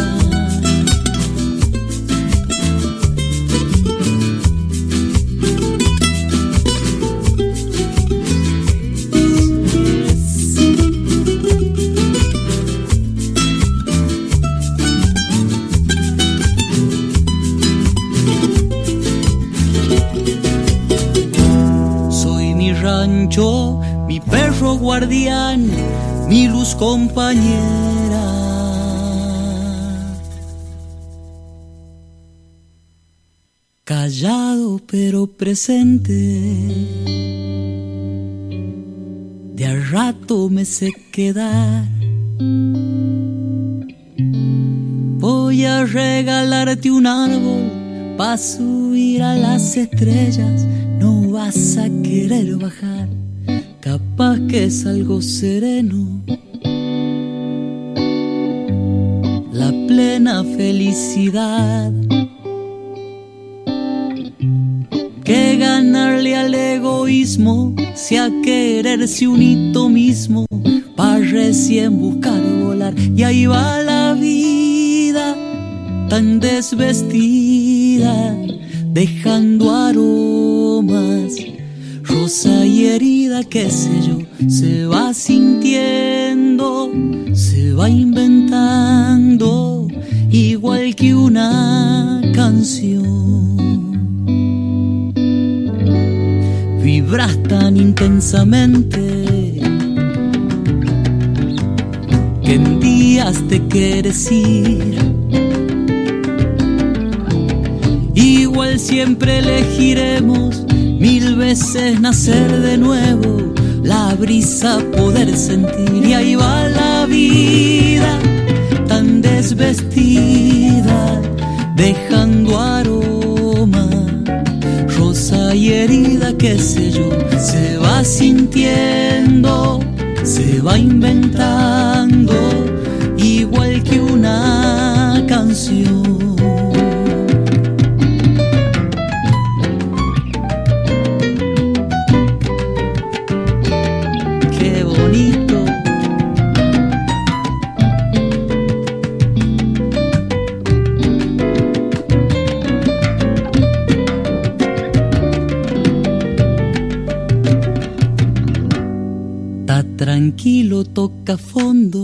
Yo, mi perro guardián, mi luz compañera. Callado pero presente, de a rato me sé quedar. Voy a regalarte un árbol pa' subir a las estrellas. No vas a querer bajar, capaz que es algo sereno. La plena felicidad que ganarle al egoísmo, sea quererse un hito mismo, pa' recién buscar volar. Y ahí va la vida tan desvestida, dejando aromas, rosa y herida, qué sé yo, se va sintiendo, se va inventando, igual que una canción. Vibras tan intensamente que en días te quieres ir. Igual siempre elegiremos mil veces nacer de nuevo, la brisa poder sentir. Y ahí va la vida tan desvestida, dejando aroma, rosa y herida, qué sé yo, se va sintiendo, se va inventando, igual que una canción. Tranquilo, toca fondo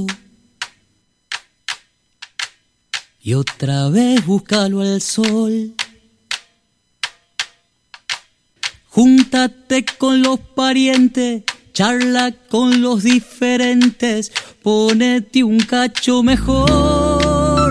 y otra vez búscalo al sol. Júntate con los parientes, charla con los diferentes, ponete un cacho mejor.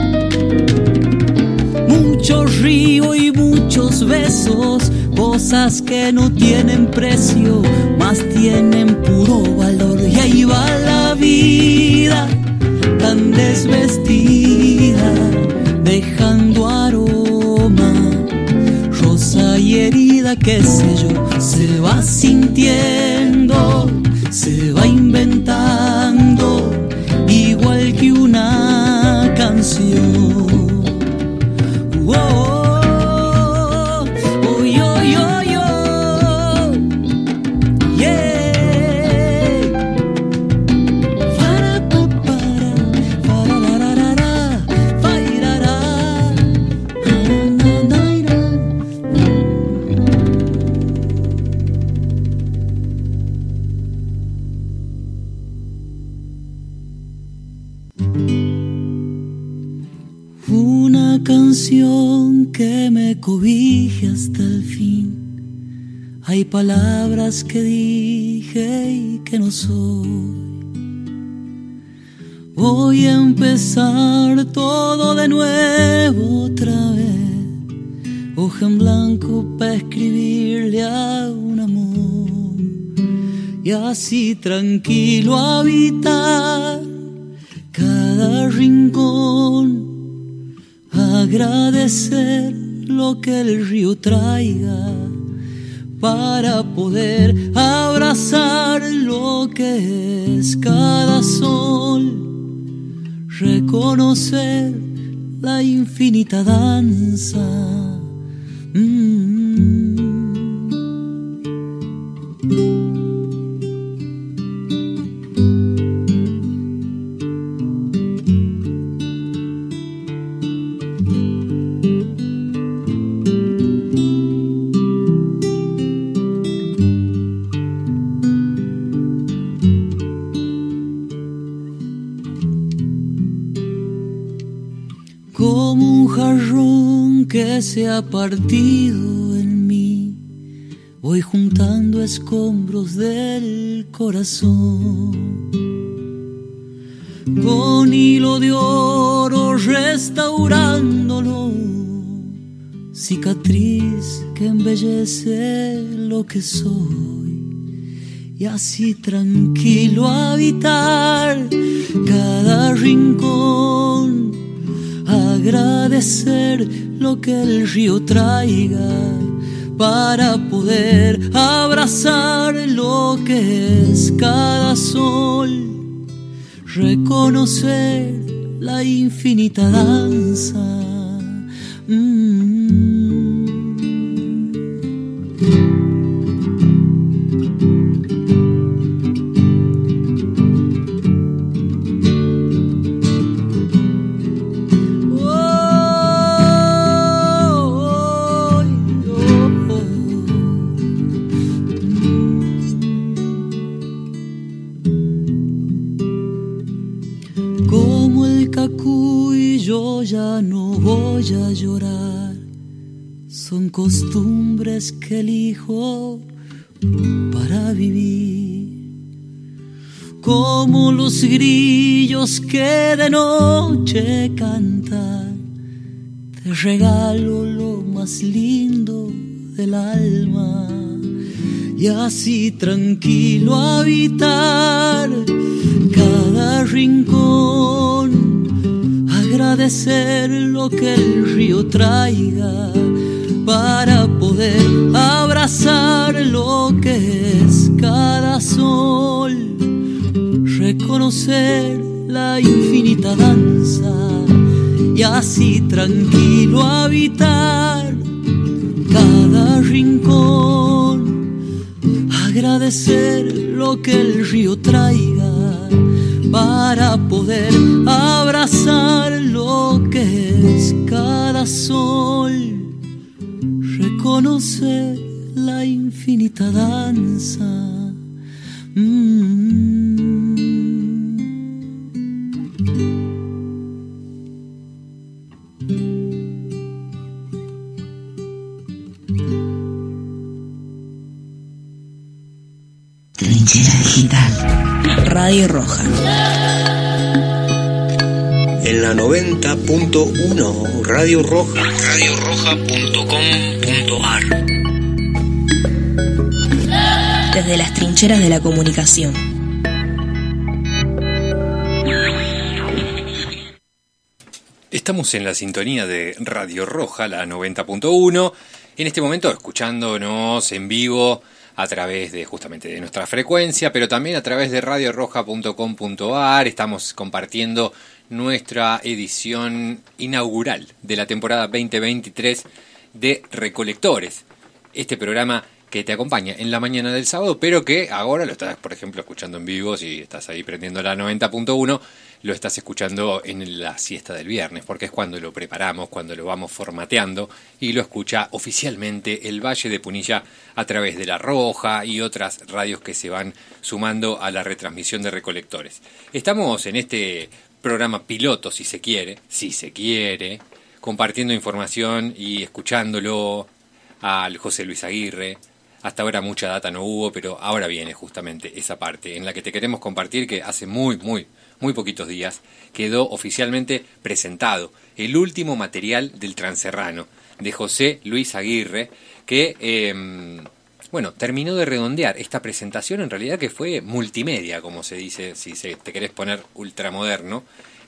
Mucho río y muchos besos, cosas que no tienen precio, más tienen puro valor. Y ahí va la vida tan desvestida, dejando aroma, rosa y herida, qué sé yo, sintiendo, se va inventando, igual que una canción. Oh, que me cobije hasta el fin. Hay palabras que dije y que no soy. Voy a empezar todo de nuevo otra vez. Hoja en blanco para escribirle a un amor. Y así tranquilo habitar cada rincón. Agradecer lo que el río traiga para poder abrazar lo que es cada sol, reconocer la infinita danza. Mm. Que se ha partido en mí, voy juntando escombros del corazón, con hilo de oro restaurándolo, cicatriz que embellece lo que soy, y así tranquilo habitar cada rincón, agradecer lo que el río traiga para poder abrazar lo que es cada sol, reconocer la infinita danza. Mm. Ya no voy a llorar, son costumbres que elijo para vivir, como los grillos que de noche cantan. Te regalo lo más lindo del alma, y así tranquilo habitar cada rincón, agradecer lo que el río traiga para poder abrazar lo que es cada sol, reconocer la infinita danza, y así tranquilo habitar cada rincón, agradecer lo que el río traiga para poder abrazar lo que es cada sol, reconocer la infinita danza. Mm. Trinchera Digital. Radio Roja. En la noventa punto uno, Radio Roja. radio roja punto com punto a r. Desde las trincheras de la comunicación. Estamos en la sintonía de Radio Roja, la noventa punto uno. En este momento escuchándonos en vivo a través de justamente de nuestra frecuencia, pero también a través de radio roja punto com punto a r. Estamos compartiendo nuestra edición inaugural de la temporada veinte veintitrés de Recolectores, este programa que te acompaña en la mañana del sábado, pero que ahora lo estás, por ejemplo, escuchando en vivo. Si estás ahí prendiendo la noventa punto uno, lo estás escuchando en la siesta del viernes, porque es cuando lo preparamos, cuando lo vamos formateando, y lo escucha oficialmente el Valle de Punilla a través de La Roja y otras radios que se van sumando a la retransmisión de Recolectores. Estamos en este programa piloto, si se quiere, si se quiere, compartiendo información y escuchándolo al José Luis Aguirre. Hasta ahora mucha data no hubo, pero ahora viene justamente esa parte en la que te queremos compartir, que hace muy, muy, muy poquitos días quedó oficialmente presentado el último material del Transerrano, de José Luis Aguirre, que, eh, bueno, terminó de redondear esta presentación, en realidad que fue multimedia, como se dice, si se, te querés poner ultramoderno,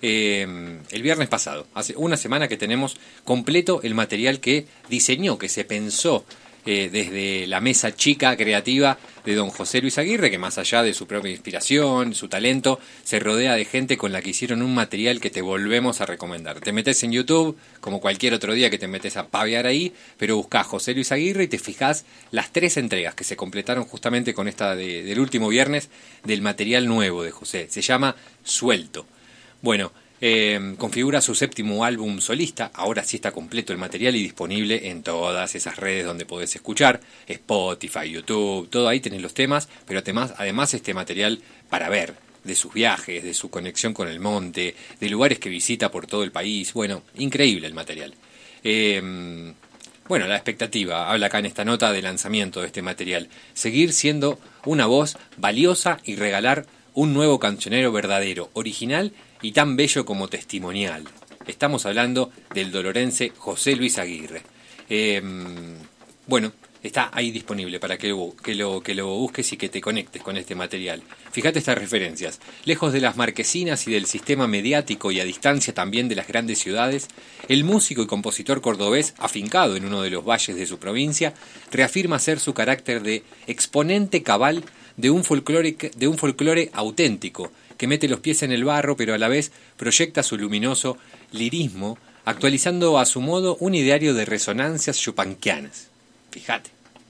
eh, el viernes pasado. Hace una semana que tenemos completo el material que diseñó, que se pensó, Eh, desde la mesa chica creativa de don José Luis Aguirre, que más allá de su propia inspiración, su talento, se rodea de gente con la que hicieron un material que te volvemos a recomendar. Te metes en YouTube, como cualquier otro día que te metes a pavear ahí, pero buscás José Luis Aguirre y te fijás las tres entregas que se completaron justamente con esta de, del último viernes del material nuevo de José. Se llama Suelto. Bueno, Eh, configura su séptimo álbum solista. Ahora sí está completo el material y disponible en todas esas redes donde podés escuchar, Spotify, YouTube, todo ahí tenés los temas, pero además, además este material para ver, de sus viajes, de su conexión con el monte, de lugares que visita por todo el país. Bueno, increíble el material. Eh, bueno, la expectativa, habla acá en esta nota de lanzamiento de este material, seguir siendo una voz valiosa y regalar un nuevo cancionero verdadero, original y tan bello como testimonial. Estamos hablando del dolorense José Luis Aguirre. Eh, bueno, está ahí disponible para que lo, que, lo, que lo busques y que te conectes con este material. Fíjate estas referencias. Lejos de las marquesinas y del sistema mediático y a distancia también de las grandes ciudades, el músico y compositor cordobés, afincado en uno de los valles de su provincia, reafirma ser su carácter de exponente cabal de un folclore, de un folclore auténtico, que mete los pies en el barro, pero a la vez proyecta su luminoso lirismo, actualizando a su modo un ideario de resonancias chupanquianas. Fíjate.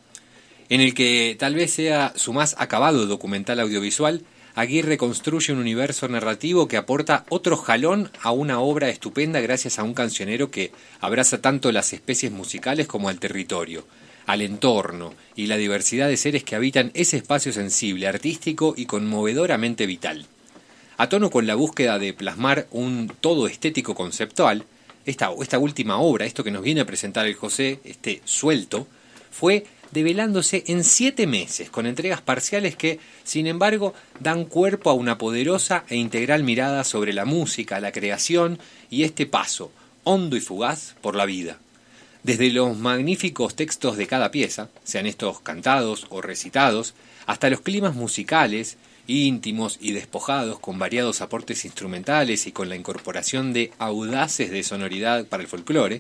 En el que tal vez sea su más acabado documental audiovisual, Aguirre construye un universo narrativo que aporta otro jalón a una obra estupenda gracias a un cancionero que abraza tanto las especies musicales como al territorio, al entorno y la diversidad de seres que habitan ese espacio sensible, artístico y conmovedoramente vital. A tono con la búsqueda de plasmar un todo estético conceptual, esta, esta última obra, esto que nos viene a presentar el José, este Suelto, fue develándose en siete meses, con entregas parciales que, sin embargo, dan cuerpo a una poderosa e integral mirada sobre la música, la creación y este paso, hondo y fugaz, por la vida. Desde los magníficos textos de cada pieza, sean estos cantados o recitados, hasta los climas musicales, íntimos y despojados con variados aportes instrumentales y con la incorporación de audaces de sonoridad para el folclore,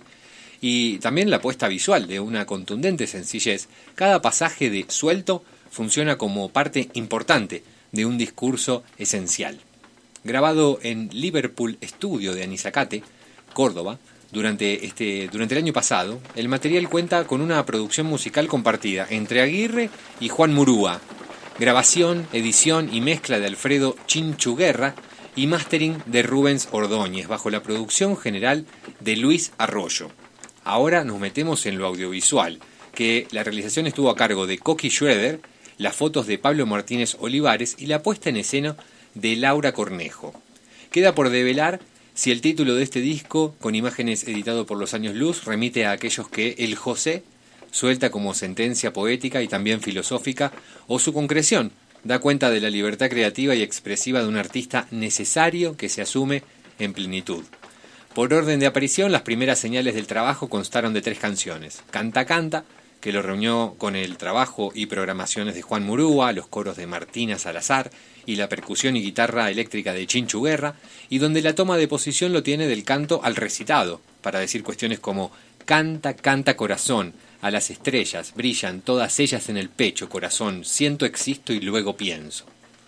y también la puesta visual de una contundente sencillez, cada pasaje de Suelto funciona como parte importante de un discurso esencial. Grabado en Liverpool Studio de Anizacate, Córdoba, durante, este, durante el año pasado, el material cuenta con una producción musical compartida entre Aguirre y Juan Murúa, grabación, edición y mezcla de Alfredo Chinchu Guerra y mastering de Rubens Ordóñez, bajo la producción general de Luis Arroyo. Ahora nos metemos en lo audiovisual, que la realización estuvo a cargo de Coqui Schroeder, las fotos de Pablo Martínez Olivares y la puesta en escena de Laura Cornejo. Queda por develar si el título de este disco, con imágenes editado por Los Años Luz, remite a aquellos que el José suelta como sentencia poética y también filosófica, o su concreción da cuenta de la libertad creativa y expresiva de un artista necesario que se asume en plenitud. Por orden de aparición, las primeras señales del trabajo constaron de tres canciones. Canta Canta, que lo reunió con el trabajo y programaciones de Juan Murúa, los coros de Martina Salazar y la percusión y guitarra eléctrica de Chinchu Guerra, y donde la toma de posición lo tiene del canto al recitado, para decir cuestiones como Canta, canta corazón, a las estrellas, brillan todas ellas en el pecho, corazón, siento, existo y luego pienso.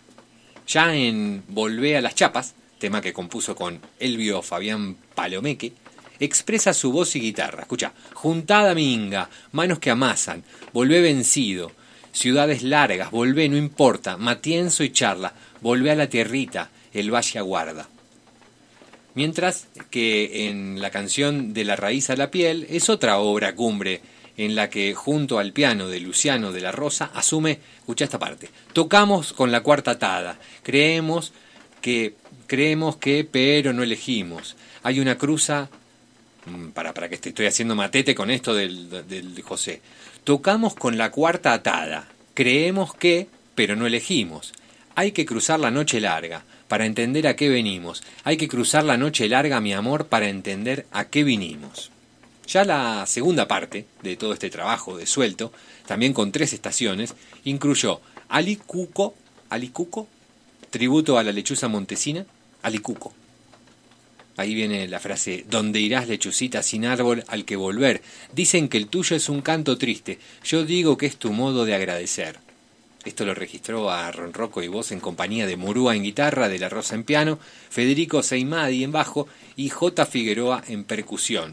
Ya en Volvé a las chapas, tema que compuso con Elvio Fabián Palomeque, expresa su voz y guitarra. Escucha, juntada minga, manos que amasan, volvé vencido, ciudades largas, volvé, no importa, matienzo y charla, volvé a la tierrita, el valle aguarda. Mientras que en la canción De la raíz a la piel es otra obra cumbre en la que junto al piano de Luciano de la Rosa asume, escucha esta parte, tocamos con la cuarta atada, creemos que, creemos que, pero no elegimos, hay una cruza, para, para que te estoy haciendo matete con esto del, del José, tocamos con la cuarta atada, creemos que, pero no elegimos, hay que cruzar la noche larga, para entender a qué venimos, hay que cruzar la noche larga, mi amor, para entender a qué vinimos. Ya la segunda parte de todo este trabajo de Suelto, también con tres estaciones, incluyó Alicuco, Alicuco, tributo a la lechuza montesina, Alicuco. Ahí viene la frase, donde irás lechucita sin árbol al que volver. Dicen que el tuyo es un canto triste, yo digo que es tu modo de agradecer. Esto lo registró a Ronroco y voz en compañía de Murúa en guitarra, De la Rosa en piano, Federico Seimadi en bajo y J. Figueroa en percusión.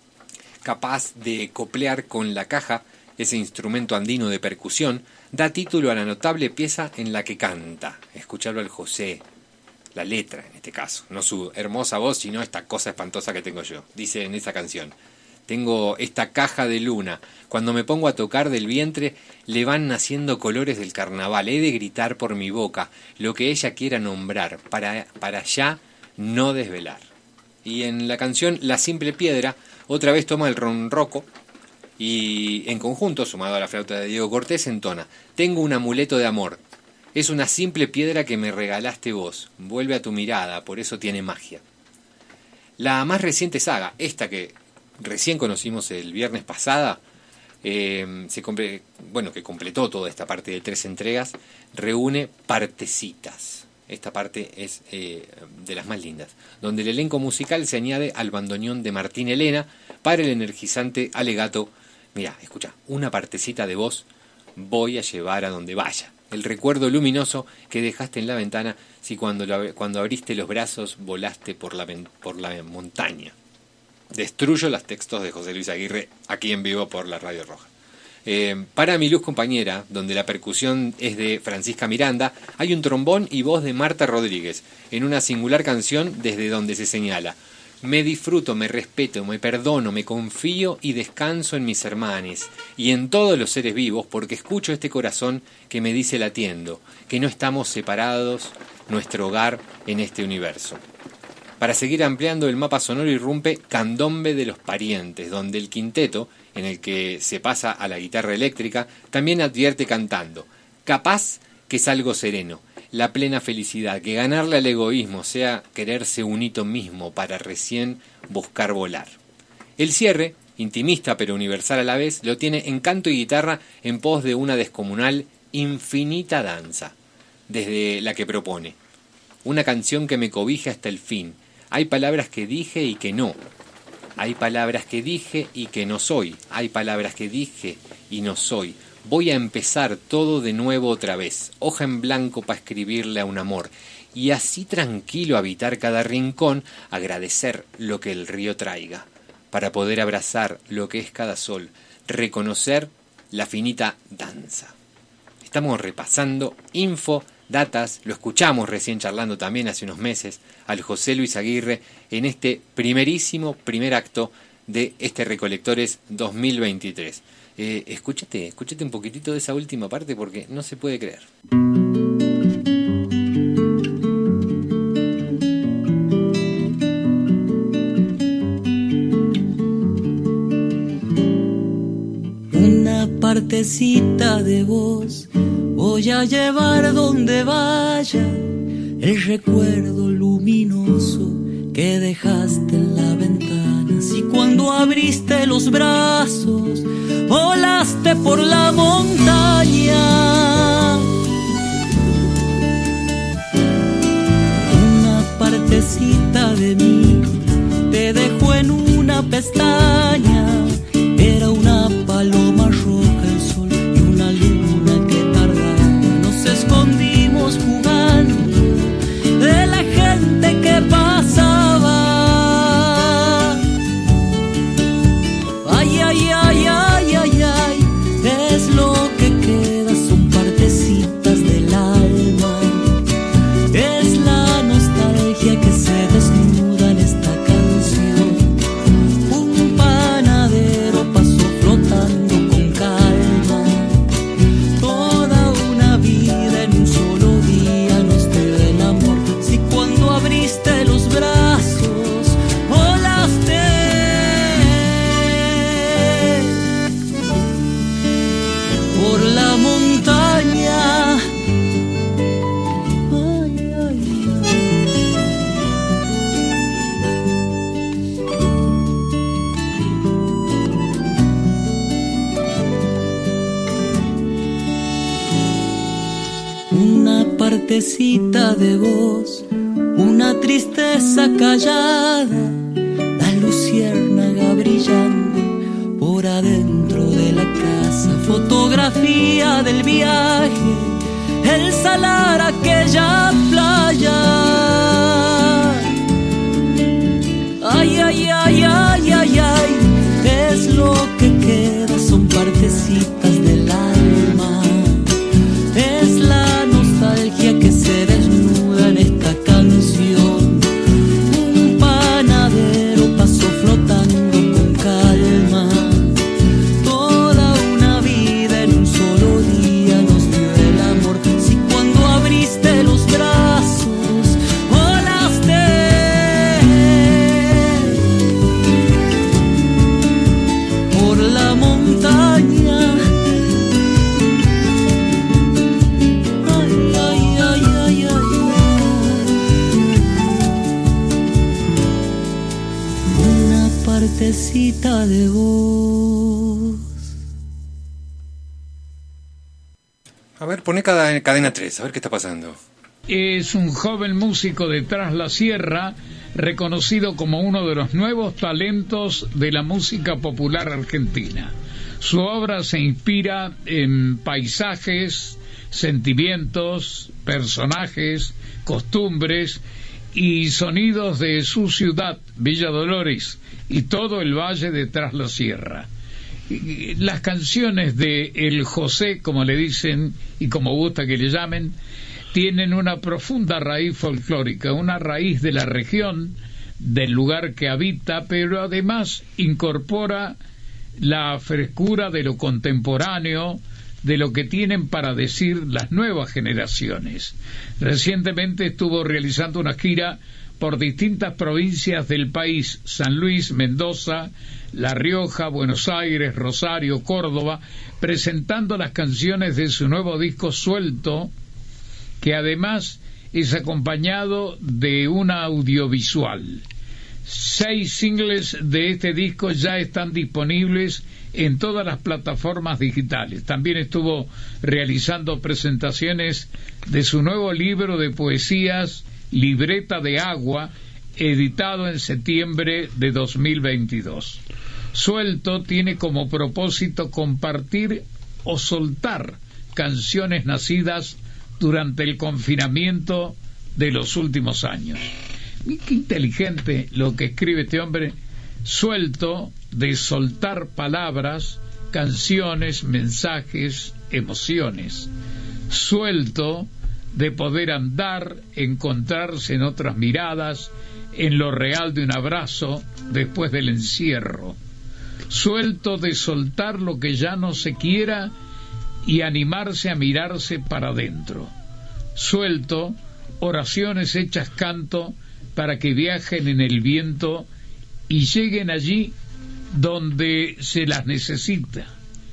Capaz de coplear con la caja, ese instrumento andino de percusión, da título a la notable pieza en la que canta. Escucharlo al José, la letra en este caso, no su hermosa voz, sino esta cosa espantosa que tengo yo. Dice en esa canción, tengo esta caja de luna, cuando me pongo a tocar del vientre le van naciendo colores del carnaval, he de gritar por mi boca lo que ella quiera nombrar, para, para ya no desvelar. Y en la canción La simple piedra, otra vez toma el ronroco y en conjunto, sumado a la flauta de Diego Cortés, entona, tengo un amuleto de amor, es una simple piedra que me regalaste vos, vuelve a tu mirada, por eso tiene magia. La más reciente saga, esta que recién conocimos el viernes pasada, eh, se comple- bueno, que completó toda esta parte de tres entregas, reúne partecitas. Esta parte es eh, de las más lindas, donde el elenco musical se añade al bandoneón de Martín Elena para el energizante alegato, mira, escucha, una partecita de voz voy a llevar a donde vaya, el recuerdo luminoso que dejaste en la ventana si cuando, lo, cuando abriste los brazos volaste por la, por la montaña. Destruyo los textos de José Luis Aguirre aquí en vivo por la Radio Roja. Eh, para Mi Luz Compañera, donde la percusión es de Francisca Miranda, hay un trombón y voz de Marta Rodríguez, en una singular canción desde donde se señala: me disfruto, me respeto, me perdono, me confío y descanso en mis hermanes y en todos los seres vivos, porque escucho este corazón que me dice latiendo, que no estamos separados, nuestro hogar en este universo. Para seguir ampliando el mapa sonoro irrumpe Candombe de los Parientes, donde el quinteto, en el que se pasa a la guitarra eléctrica, también advierte cantando: capaz que es algo sereno, la plena felicidad, que ganarle al egoísmo sea quererse un hito mismo para recién buscar volar. El cierre, intimista pero universal a la vez, lo tiene en canto y guitarra en pos de una descomunal, infinita danza, desde la que propone: una canción que me cobija hasta el fin. Hay palabras que dije y que no. Hay palabras que dije y que no soy. Hay palabras que dije y no soy. Voy a empezar todo de nuevo otra vez. Hoja en blanco para escribirle a un amor. Y así tranquilo habitar cada rincón, agradecer lo que el río traiga. Para poder abrazar lo que es cada sol. Reconocer la finita danza. Estamos repasando info, datas, lo escuchamos recién charlando también hace unos meses al José Luis Aguirre en este primerísimo primer acto de este Recolectores dos mil veintitrés. Eh, escúchate, escúchate un poquitito de esa última parte porque no se puede creer. Una partecita de vos voy a llevar donde vaya, el recuerdo luminoso que dejaste en la ventana. Si cuando abriste los brazos volaste por la montaña, una partecita de mí te dejo en una pestaña partecita de vos, una tristeza callada, la luciérnaga brillando por adentro de la casa, fotografía del viaje, el salar aquella playa. Ay, ay, ay, ay, ay, ay, es lo que queda, son partecitas del alma, es la nostalgia que se desnuda en esta canción. Un panadero pasó flotando con calma, toda una vida en un solo día nos dio el amor. Si cuando abriste los brazos volaste por la montaña. Partecita de vos. A ver, poné cada, cadena tres, a ver qué está pasando. Es un joven músico de Tras la Sierra, reconocido como uno de los nuevos talentos de la música popular argentina. Su obra se inspira en paisajes, sentimientos, personajes, costumbres y sonidos de su ciudad, Villa Dolores, y todo el valle de Tras la Sierra. Las canciones de El José, como le dicen y como gusta que le llamen, tienen una profunda raíz folclórica, una raíz de la región, del lugar que habita, pero además incorpora la frescura de lo contemporáneo, de lo que tienen para decir las nuevas generaciones. Recientemente estuvo realizando una gira por distintas provincias del país: San Luis, Mendoza, La Rioja, Buenos Aires, Rosario, Córdoba, presentando las canciones de su nuevo disco Suelto, que además es acompañado de un audiovisual. Seis singles de este disco ya están disponibles en todas las plataformas digitales. También estuvo realizando presentaciones de su nuevo libro de poesías, Libreta de Agua, editado en septiembre de dos mil veintidós. Suelto tiene como propósito compartir o soltar canciones nacidas durante el confinamiento de los últimos años. Qué inteligente lo que escribe este hombre. Suelto, de soltar palabras, canciones, mensajes, emociones. Suelto, de poder andar, encontrarse en otras miradas, en lo real de un abrazo después del encierro. Suelto, de soltar lo que ya no se quiera y animarse a mirarse para adentro. Suelto, oraciones hechas canto para que viajen en el viento y lleguen allí donde se las necesita.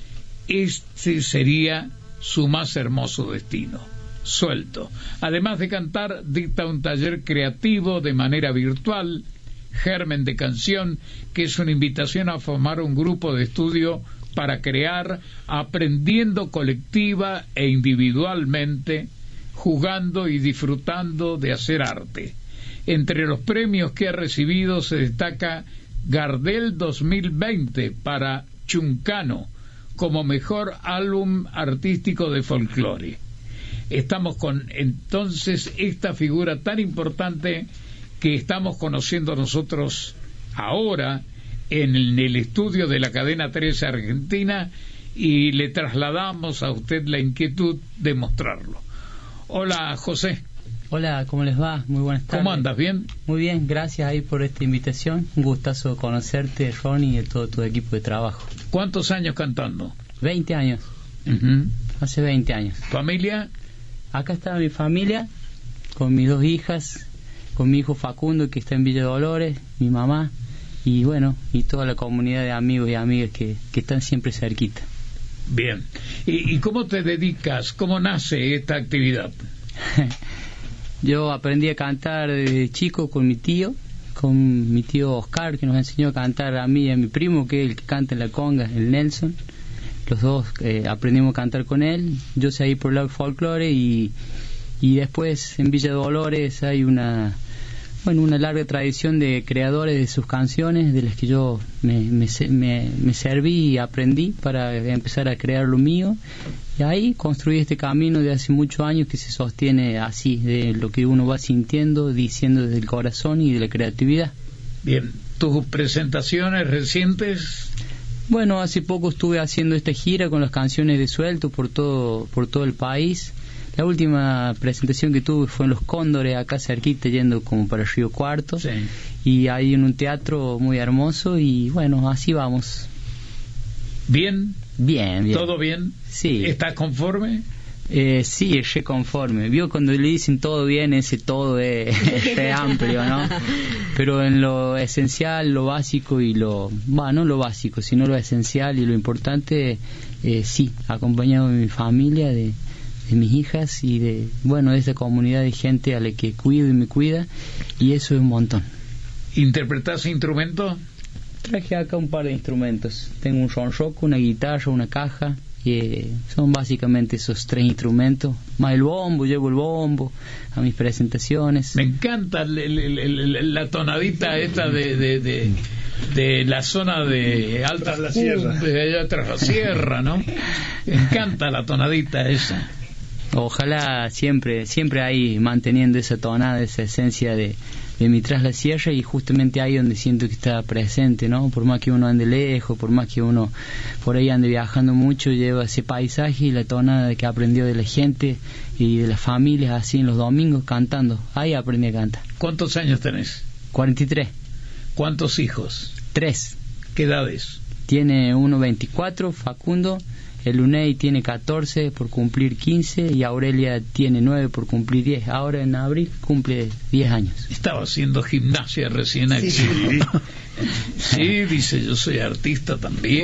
Este sería su más hermoso destino. Suelto. Además de cantar, dicta un taller creativo de manera virtual, Germen de Canción, que es una invitación a formar un grupo de estudio para crear, aprendiendo colectiva e individualmente, jugando y disfrutando de hacer arte. Entre los premios que ha recibido se destaca Gardel dos mil veinte para Chuncano como mejor álbum artístico de folclore. Estamos con entonces esta figura tan importante que estamos conociendo nosotros ahora en el estudio de la cadena trece Argentina, y le trasladamos a usted la inquietud de mostrarlo. Hola, José. Hola, ¿cómo les va? Muy buenas tardes. ¿Cómo andas? ¿Bien? Muy bien, gracias ahí por esta invitación. Un gustazo conocerte, Ronnie, y de todo tu equipo de trabajo. ¿Cuántos años cantando? veinte años. Uh-huh. Hace veinte años. ¿Familia? Acá está mi familia, con mis dos hijas, con mi hijo Facundo, que está en Villa Dolores, mi mamá, y bueno, y toda la comunidad de amigos y amigas que, que están siempre cerquita. Bien. ¿Y, y cómo te dedicas? ¿Cómo nace esta actividad? Yo aprendí a cantar de chico con mi tío, con mi tío Oscar, que nos enseñó a cantar a mí y a mi primo, que es el que canta en la conga, el Nelson. Los dos eh, aprendimos a cantar con él. Yo seguí por el lado del folclore y, Y después en Villa Dolores hay una, bueno, una larga tradición de creadores de sus canciones, de las que yo me, me, me, me serví y aprendí para empezar a crear lo mío. Y ahí construí este camino de hace muchos años que se sostiene así, de lo que uno va sintiendo, diciendo desde el corazón y de la creatividad. Bien, ¿tus presentaciones recientes? Bueno, hace poco estuve haciendo esta gira con las canciones de Suelto por todo, por todo el país. La última presentación que tuve fue en Los Cóndores, acá cerquita, yendo como para Río Cuarto. Sí. Y ahí en un teatro muy hermoso y bueno, así vamos. ¿Bien? Bien, bien. ¿Todo bien? Sí. ¿Estás conforme? Eh, sí, estoy conforme. Vio cuando le dicen todo bien, ese todo es, es amplio, ¿no? Pero en lo esencial, lo básico y lo... Bueno, no lo básico, sino lo esencial y lo importante, eh, sí, acompañado de mi familia, de, de mis hijas y de, bueno, de esta comunidad de gente a la que cuido y me cuida, y eso es un montón. ¿Interpretás instrumentos? Traje acá un par de instrumentos. Tengo un ronroco, una guitarra, una caja. Que son básicamente esos tres instrumentos, más el bombo, llevo el bombo a mis presentaciones. Me encanta el, el, el, la tonadita esta de, de, de, de la zona de alta la sierra, de allá tras la sierra, ¿no? Me encanta la tonadita esa. Ojalá siempre siempre ahí manteniendo esa tonada, esa esencia de, de mi Tras la Sierra, y justamente ahí donde siento que está presente, ¿no? Por más que uno ande lejos, por más que uno por ahí ande viajando mucho, lleva ese paisaje y la tonada que aprendió de la gente y de las familias, así en los domingos cantando. Ahí aprendí a cantar. ¿Cuántos años tenés? cuarenta y tres. ¿Cuántos hijos? Tres. ¿Qué edades? Tiene uno veinticuatro, Facundo. El Unei tiene catorce por cumplir quince y Aurelia tiene nueve por cumplir diez. Ahora en abril cumple diez años. Estaba haciendo gimnasia recién aquí. Sí, sí, dice, yo soy artista también.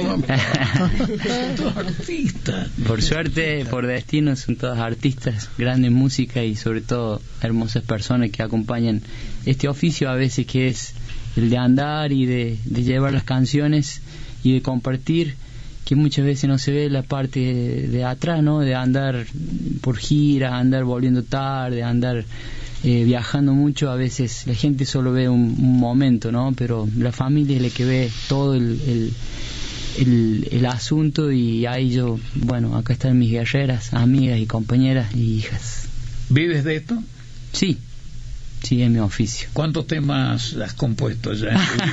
Artista. Por suerte, por destino, son todos artistas, grandes música y sobre todo hermosas personas que acompañan este oficio a veces, que es el de andar y de, de llevar las canciones y de compartir, que muchas veces no se ve la parte de, de atrás, ¿no? De andar por giras, andar volviendo tarde, andar eh, viajando mucho. A veces la gente solo ve un, un momento, ¿no? Pero la familia es la que ve todo el, el, el, el asunto, y ahí yo, bueno, acá están mis guerreras, amigas y compañeras y hijas. ¿Vives de esto? Sí. Sí, es mi oficio. ¿Cuántos temas has compuesto ya?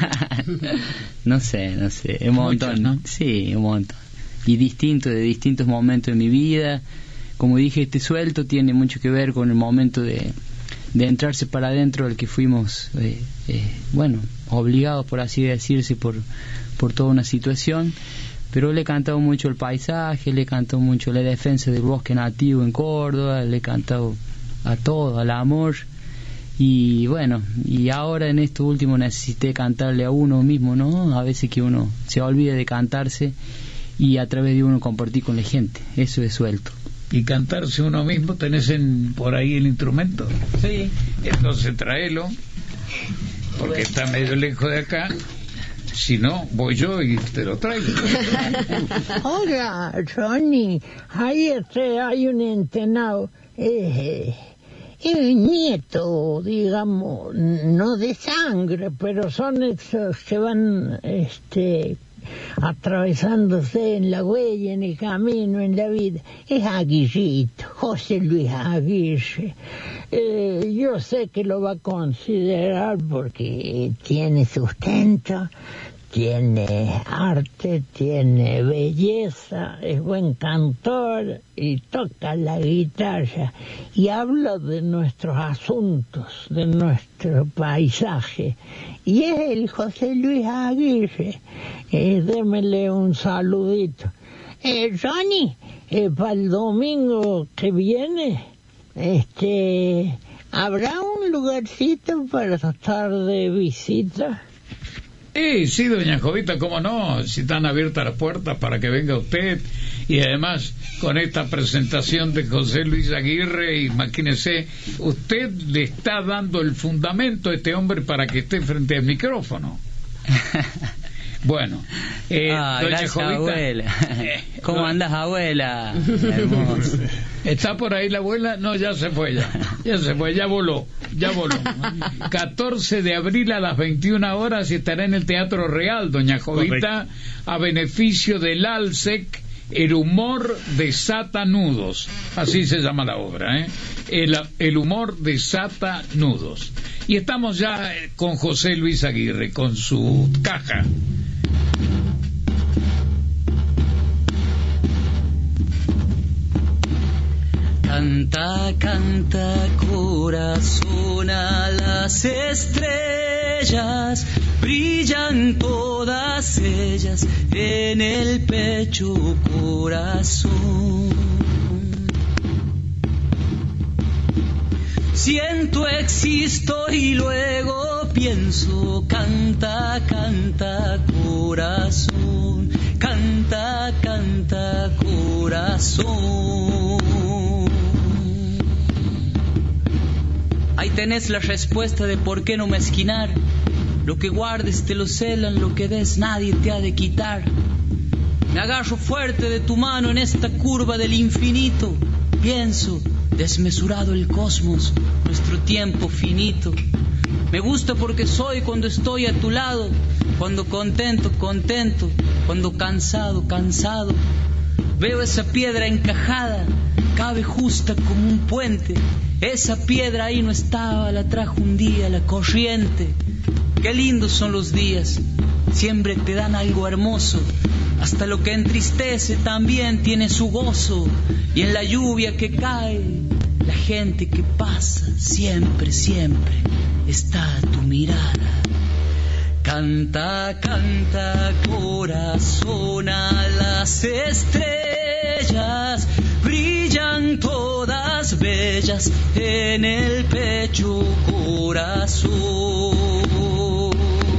No sé, no sé, un montón. Muchos, ¿no? Sí, un montón. Y distintos, de distintos momentos de mi vida. Como dije, este Suelto tiene mucho que ver con el momento de, de entrarse para adentro al que fuimos, eh, eh, bueno, obligados, por así decirse, por, por toda una situación. Pero le he cantado mucho el paisaje, le he cantado mucho la defensa del bosque nativo en Córdoba, le he cantado a todo, al amor. Y bueno, y ahora en esto último necesité cantarle a uno mismo, ¿no? A veces que uno se olvida de cantarse y a través de uno compartir con la gente. Eso es Suelto. ¿Y cantarse uno mismo? ¿Tenés en, por ahí el instrumento? Sí. Entonces tráelo, porque está medio lejos de acá. Si no, voy yo y te lo traigo. Hola, Ronnie. Ahí este, hay un entrenado. Eh, el nieto, digamos, no de sangre, pero son esos que van este, atravesándose en la huella, en el camino, en la vida. Es Aguirrito, José Luis Aguirre. Eh, yo sé que lo va a considerar porque tiene sustento, tiene arte, tiene belleza, es buen cantor y toca la guitarra y habla de nuestros asuntos, de nuestro paisaje. Y es el José Luis Aguirre. Eh, démele un saludito. Eh, Ronnie, eh, para el domingo que viene, este, ¿habrá un lugarcito para estar de visita? Eh, sí, doña Jovita, cómo no, si están abiertas las puertas para que venga usted, y además con esta presentación de José Luis Aguirre, imagínese, usted le está dando el fundamento a este hombre para que esté frente al micrófono. Bueno, eh, ah, doña gracias, Jovita, abuela. Eh, ¿Cómo no, andas, abuela? Hermoso. ¿Está por ahí la abuela? No, ya se fue ya. Ya se fue, ya voló. Ya voló. catorce de abril a las veintiuna horas estará en el Teatro Real, doña Jovita, a beneficio del ALSEC, El humor desata nudos. Así se llama la obra, ¿eh? El, el humor desata nudos. Y estamos ya con José Luis Aguirre, con su caja. Canta, canta, corazón, a las estrellas, brillan todas ellas en el pecho, corazón. Siento, existo y luego pienso, canta, canta, corazón, canta, canta, corazón. Ahí tenés la respuesta de por qué no mezquinar. Lo que guardes te lo celan, lo que des nadie te ha de quitar. Me agarro fuerte de tu mano en esta curva del infinito. Pienso, desmesurado el cosmos, nuestro tiempo finito. Me gusta porque soy cuando estoy a tu lado, cuando contento, contento, cuando cansado, cansado. Veo esa piedra encajada, cabe justa como un puente. Esa piedra ahí no estaba, la trajo un día la corriente. Qué lindos son los días, siempre te dan algo hermoso. Hasta lo que entristece también tiene su gozo. Y en la lluvia que cae, la gente que pasa, siempre, siempre está tu mirada. Canta, canta, corazón, a las estrellas, brillan todas bellas en el pecho, corazón.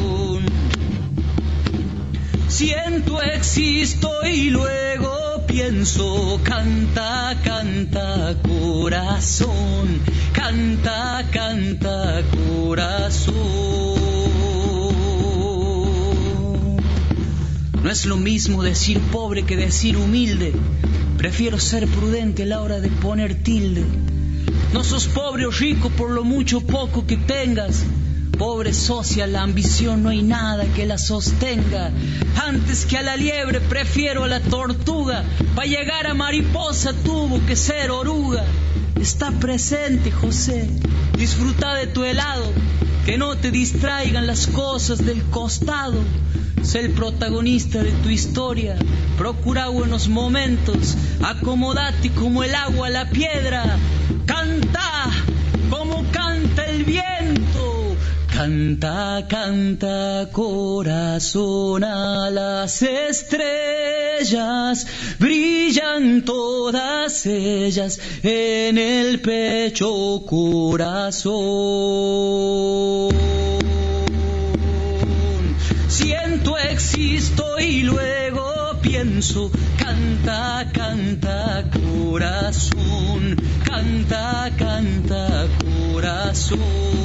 Siento, existo y luego pienso, canta, canta, corazón, canta, canta, corazón. No es lo mismo decir pobre que decir humilde. Prefiero ser prudente a la hora de poner tilde. No sos pobre o rico por lo mucho o poco que tengas. Pobre socia, la ambición no hay nada que la sostenga. Antes que a la liebre prefiero a la tortuga. Para llegar a mariposa tuvo que ser oruga. Está presente, José, disfruta de tu helado. Que no te distraigan las cosas del costado. Sé el protagonista de tu historia. Procura buenos momentos. Acomodate como el agua a la piedra. Canta como canta el viento. Canta, canta, corazón, a las estrellas, brillan todas ellas en el pecho, corazón. Siento, existo y luego pienso, canta, canta, corazón, canta, canta, corazón.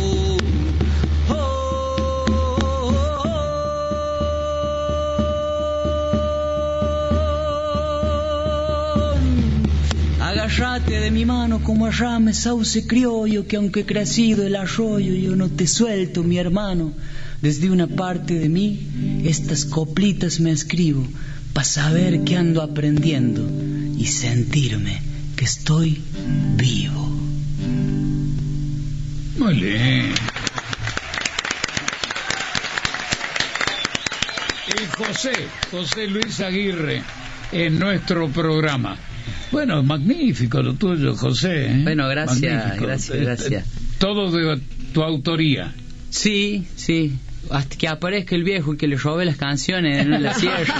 Agárrate de mi mano como a rame sauce criollo, que aunque crecido el arroyo, yo no te suelto, mi hermano. Desde una parte de mí, estas coplitas me escribo, para saber que ando aprendiendo y sentirme que estoy vivo. Muy bien. Y José, José Luis Aguirre, en nuestro programa. Bueno, magnífico lo tuyo, José, ¿eh? Bueno, gracias, Magnífico. gracias, gracias. Todo de tu autoría. Sí, sí. Hasta que aparezca el viejo y que le robe las canciones, no las cierre.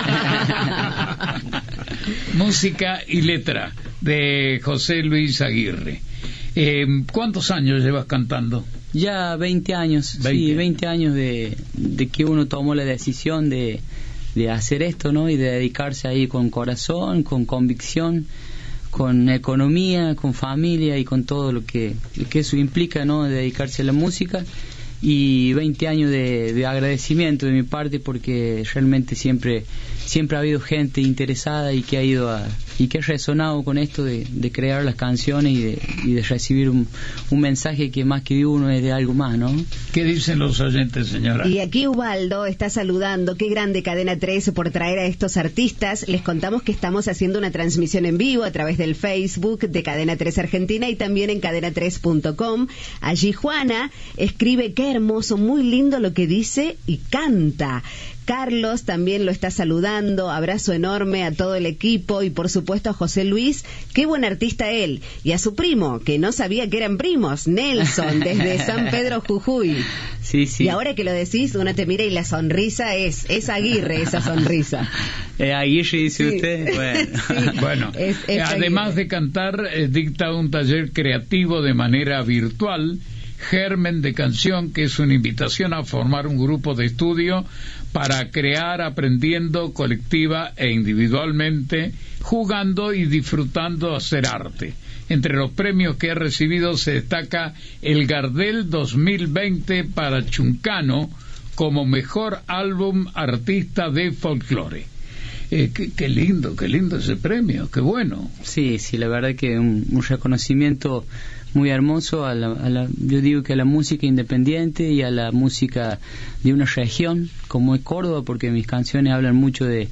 Música y letra de José Luis Aguirre. Eh, ¿Cuántos años llevas cantando? Ya veinte años, veinte. Sí, veinte años de, de que uno tomó la decisión de, de hacer esto, ¿no? Y de dedicarse ahí con corazón, con convicción, con economía, con familia y con todo lo que, lo que eso implica, ¿no? De dedicarse a la música. Y veinte años de, de agradecimiento de mi parte, porque realmente siempre siempre ha habido gente interesada y que ha ido a, y que he resonado con esto de, de crear las canciones y de, y de recibir un, un mensaje que más que uno es de algo más, ¿no? ¿Qué dicen los oyentes, señora? Y aquí Ubaldo está saludando. Qué grande Cadena tres por traer a estos artistas. Les contamos que estamos haciendo una transmisión en vivo a través del Facebook de Cadena tres Argentina y también en cadena tres punto com. Allí Juana escribe: qué hermoso, muy lindo lo que dice y canta. Carlos también lo está saludando, abrazo enorme a todo el equipo y por supuesto a José Luis, qué buen artista él, y a su primo, que no sabía que eran primos, Nelson, desde San Pedro Jujuy. Sí, sí. Y ahora que lo decís, uno te mira y la sonrisa es, es Aguirre esa sonrisa. Eh, Aguirre dice sí. usted, bueno. Sí. Bueno, es, es además Aguirre. de cantar, eh, dicta un taller creativo de manera virtual, Germen de Canción, que es una invitación a formar un grupo de estudio para crear aprendiendo colectiva e individualmente, jugando y disfrutando hacer arte. Entre los premios que ha recibido se destaca el Gardel dos mil veinte para Chuncano como mejor álbum artista de folclore. Eh, qué, qué lindo, qué lindo ese premio, qué bueno. Sí, sí, la verdad que un, un reconocimiento muy hermoso a la, a la, yo digo que a la música independiente y a la música de una región como es Córdoba, porque mis canciones hablan mucho de,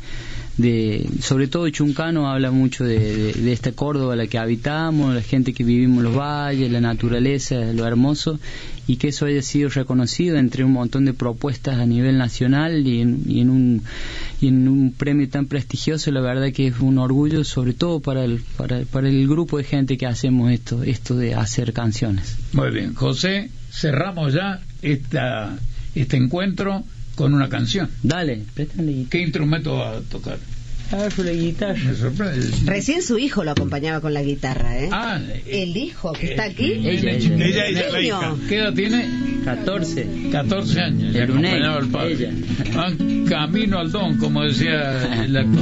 de sobre todo Chuncano habla mucho de, de, de esta Córdoba a la que habitamos, la gente que vivimos en los valles, la naturaleza, lo hermoso, y que eso haya sido reconocido entre un montón de propuestas a nivel nacional y en, y en un y en un premio tan prestigioso. La verdad que es un orgullo, sobre todo para el para, para el grupo de gente que hacemos esto esto de hacer canciones. Muy bien, José, cerramos ya esta este encuentro con una canción. Dale, préstale. ¿Qué instrumento va a tocar? Ah, la guitarra. Me sorprende. Recién su hijo lo acompañaba con la guitarra, ¿eh? Ah, el hijo que eh, está aquí. Ella, ella, ella, ella, ella la hija. ¿Qué edad tiene? catorce. catorce años. El acompañaba al padre. Ella. Van camino al don, como decía el actor.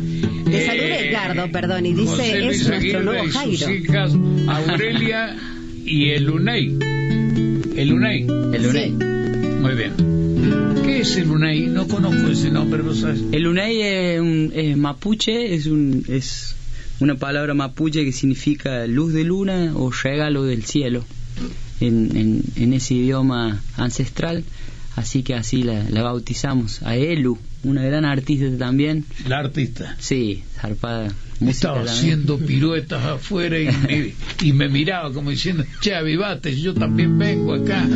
Te eh, saluda Edgardo, perdón, y dice, José Luis es nuestro Aguirre nuevo y Jairo. sus hijas Aurelia y el Unei. El Unei. El Unei. Sí. Muy bien. ¿Qué es el Unei? No conozco ese nombre, ¿lo sabes? El Unei es, un, es mapuche, es, un, es una palabra mapuche que significa luz de luna o regalo del cielo en, en, en ese idioma ancestral, así que así la, la bautizamos. A Elu, una gran artista también. ¿La artista? Sí, zarpada. Estaba haciendo piruetas afuera y me, y me miraba como diciendo, che, avivate, yo también vengo acá.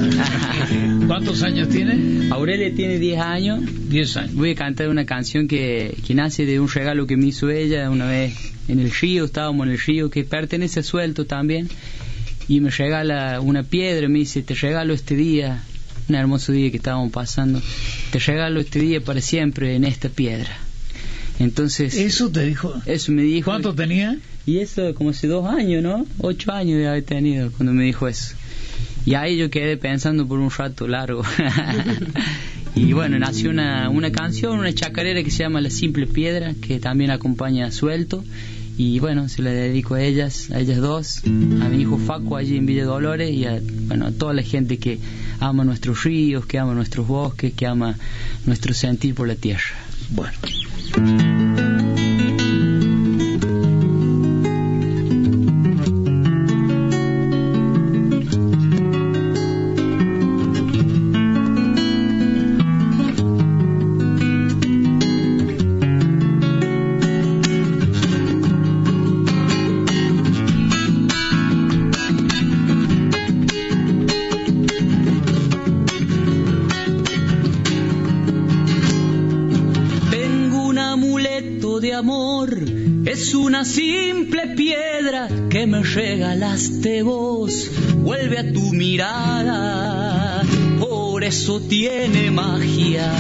¿Cuántos años tiene? Aurelia tiene diez años. diez años. Voy a cantar una canción que, que nace de un regalo que me hizo ella una vez en el río, estábamos en el río, que pertenece a Suelto también, y me regala una piedra, me dice, te regalo este día, un hermoso día que estábamos pasando, te regalo este día para siempre en esta piedra. Entonces, ¿eso te dijo? Eso me dijo. ¿Cuánto tenía? Y eso como hace dos años, ¿no? Ocho años de haber tenido cuando me dijo eso. Y ahí yo quedé pensando por un rato largo. Y bueno, nació una, una canción, una chacarera que se llama La Simple Piedra, que también acompaña a Suelto. Y bueno, se la dedico a ellas, a ellas dos, a mi hijo Facu allí en Villa Dolores y a, bueno, a toda la gente que ama nuestros ríos, que ama nuestros bosques, que ama nuestro sentir por la tierra. Bueno. Es una simple piedra que me regalaste vos, vuelve a tu mirada, por eso tiene magia.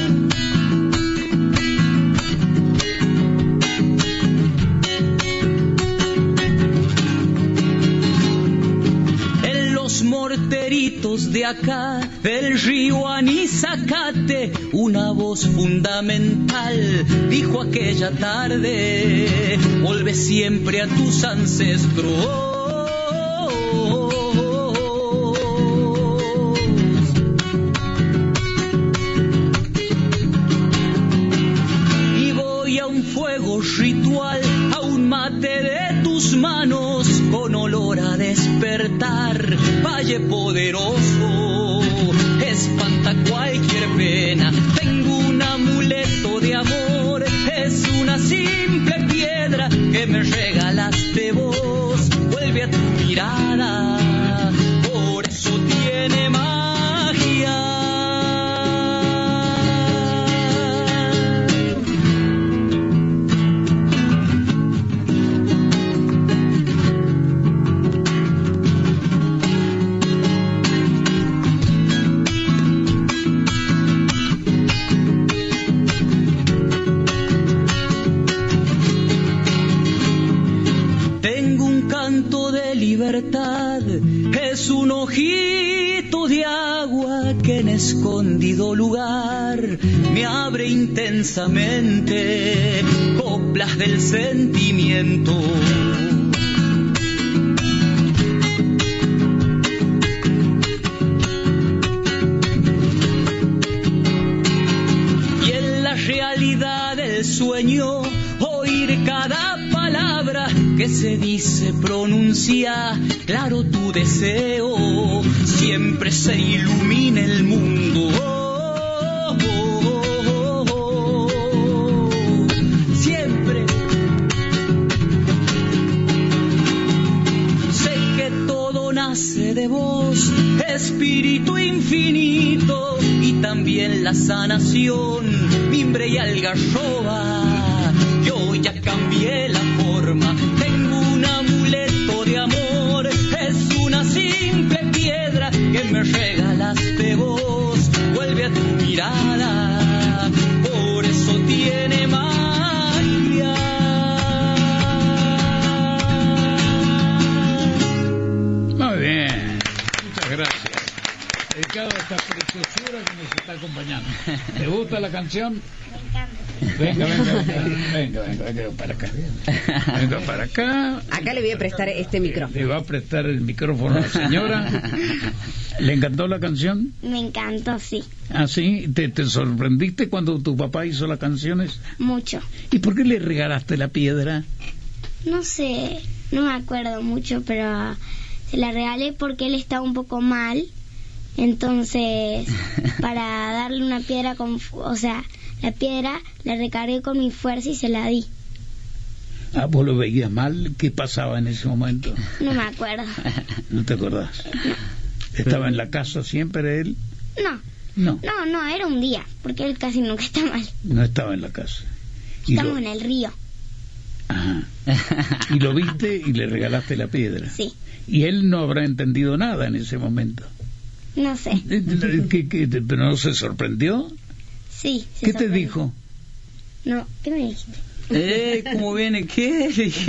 En los morteritos de acá, del río Anizacate, una voz fundamental dijo aquella tarde, vuelve siempre a tus ancestros. Y voy a un fuego ritual, a un mate despertar, Valle poderoso, espanta cualquier pena. Tengo un amuleto de amor, es una simple piedra que me regalaste vos. Vuelve a tu mirada, por eso tiene magia. Libertad es un ojito de agua que en escondido lugar me abre intensamente coplas del sentimiento. Y en la realidad del sueño oír cada palabra que se dice, pronuncia, claro tu deseo, siempre se ilumina el mundo. Oh, oh, oh, oh, oh. Siempre sé que todo nace de vos, espíritu infinito, y también la sanación, mimbre y algarroba. Yo ya cambié la forma, tengo un amuleto de amor, es una simple piedra que me regalaste vos. Vuelve a tu mirada, por eso tiene magia. Muy bien, muchas gracias. Dedicado a esta preciosura que nos está acompañando. ¿Te gusta la canción? Venga, venga, venga, venga, venga, venga para acá. Venga para acá. Acá le voy a prestar este micrófono. Le va a prestar el micrófono a la señora. ¿Le encantó la canción? Me encantó, sí. ¿Ah, sí? ¿Te, te sorprendiste cuando tu papá hizo las canciones? Mucho. ¿Y por qué le regalaste la piedra? No sé, no me acuerdo mucho, pero se la regalé porque él estaba un poco mal. Entonces, para darle una piedra con... O sea, la piedra la recargué con mi fuerza y se la di. Ah, ¿vos lo veías mal? ¿Qué pasaba en ese momento? No me acuerdo. ¿No te acordás? No. ¿Estaba en la casa siempre él? No. No. No, no, era un día, porque él casi nunca está mal. No estaba en la casa. Estamos lo... en el río. Ajá. ¿Y lo viste y le regalaste la piedra? Sí. ¿Y él no habrá entendido nada en ese momento? No sé. ¿Qué, qué, ¿Pero no se sorprendió? Sí. Se ¿Qué sorprendió. te dijo? No, ¿qué me dijiste? Eh, ¿cómo viene? ¿Qué?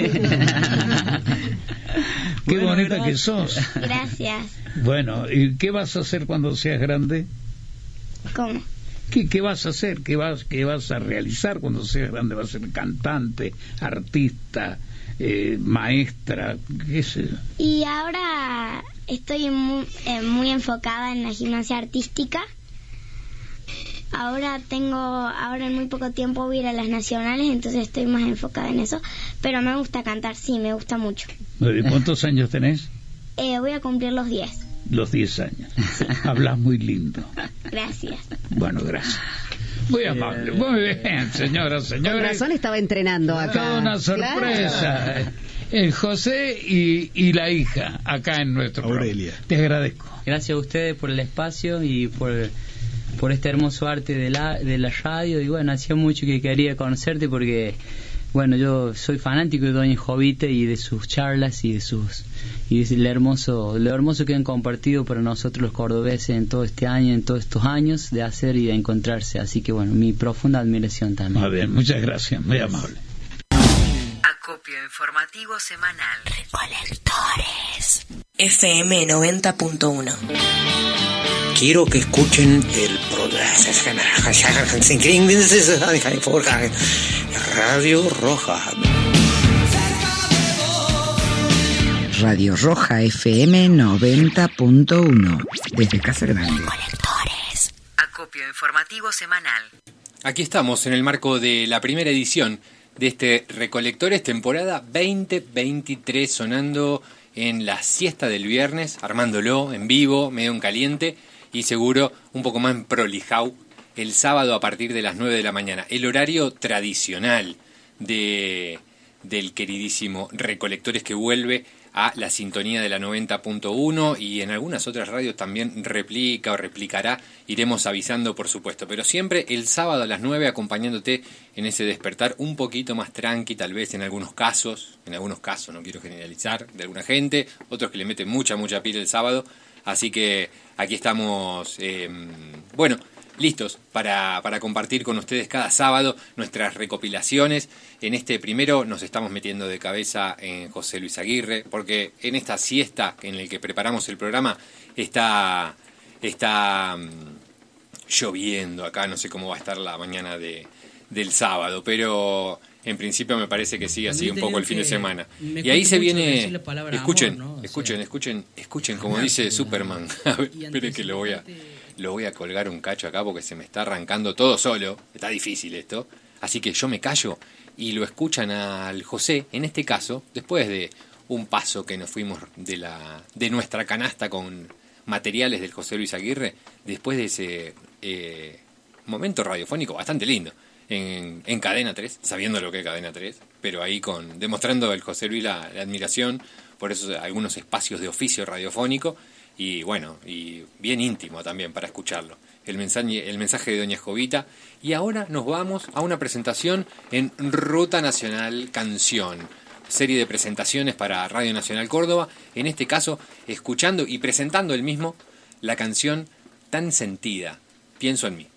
Qué Bueno, bonita gracias. que sos. Gracias. Bueno, ¿y qué vas a hacer cuando seas grande? ¿Cómo? ¿Qué, qué vas a hacer? ¿Qué vas, qué vas a realizar cuando seas grande? ¿Vas a ser cantante, artista, eh, maestra? ¿Qué sé yo? Y ahora estoy muy, eh, muy enfocada en la gimnasia artística. Ahora tengo, ahora en muy poco tiempo voy a ir a las nacionales, entonces estoy más enfocada en eso. Pero me gusta cantar, sí, me gusta mucho. ¿Cuántos años tenés? Eh, voy a cumplir los diez. Los diez años. Hablas muy lindo. Gracias. Bueno, gracias. Muy amable. Muy bien, señoras, señores. Con razón estaba entrenando acá. Toda una sorpresa. Claro. El José y, y la hija acá en nuestro Aurelia. programa. Te agradezco. Gracias a ustedes por el espacio y por, por este hermoso arte de la, de la radio. Y bueno, hacía mucho que quería conocerte porque, bueno, yo soy fanático de Doña Jovita y de sus charlas y de sus y de lo hermoso, lo hermoso que han compartido para nosotros los cordobeses en todo este año, en todos estos años de hacer y de encontrarse. Así que bueno, mi profunda admiración también. Muy bien, muchas gracias, muy amable. Acopio informativo semanal. Recolectores. F M noventa punto uno. Quiero que escuchen el programa Radio Roja. Radio Roja F M noventa punto uno, desde Casa Grande. Recolectores. Acopio informativo semanal. Aquí estamos en el marco de la primera edición de este Recolectores temporada veinte veintitrés, sonando en la siesta del viernes, armándolo en vivo, medio en caliente y seguro un poco más en prolijau el sábado a partir de las nueve de la mañana. El horario tradicional de, del queridísimo Recolectores, que vuelve a la sintonía de la noventa punto uno y en algunas otras radios también replica o replicará. Iremos avisando, por supuesto, pero siempre el sábado a las nueve acompañándote en ese despertar un poquito más tranqui, tal vez en algunos casos, en algunos casos, no quiero generalizar, de alguna gente, otros que le meten mucha, mucha pila el sábado. Así que aquí estamos, eh, bueno, listos para, para compartir con ustedes cada sábado nuestras recopilaciones. En este primero nos estamos metiendo de cabeza en José Luis Aguirre, porque en esta siesta en la que preparamos el programa está, está um, lloviendo acá, no sé cómo va a estar la mañana de, del sábado, pero en principio me parece que sigue así un poco el fin de semana. Y ahí se viene, escuchen, amor, ¿no? escuchen, escuchen, escuchen, como dice Superman. A ver, esperen que lo voy a... Lo voy a colgar un cacho acá porque se me está arrancando todo solo. Está difícil esto. Así que yo me callo y lo escuchan al José, en este caso, después de un paso que nos fuimos de la de nuestra canasta con materiales del José Luis Aguirre, después de ese eh, momento radiofónico bastante lindo en, en Cadena tres, sabiendo lo que es Cadena tres, pero ahí con demostrando el José Luis la, la admiración por esos algunos espacios de oficio radiofónico. Y bueno, y bien íntimo también para escucharlo. El mensaje, el mensaje de Doña Jovita. Y ahora nos vamos a una presentación en Ruta Nacional Canción. Serie de presentaciones para Radio Nacional Córdoba. En este caso, escuchando y presentando el mismo la canción Tan Sentida, Pienso en Mí.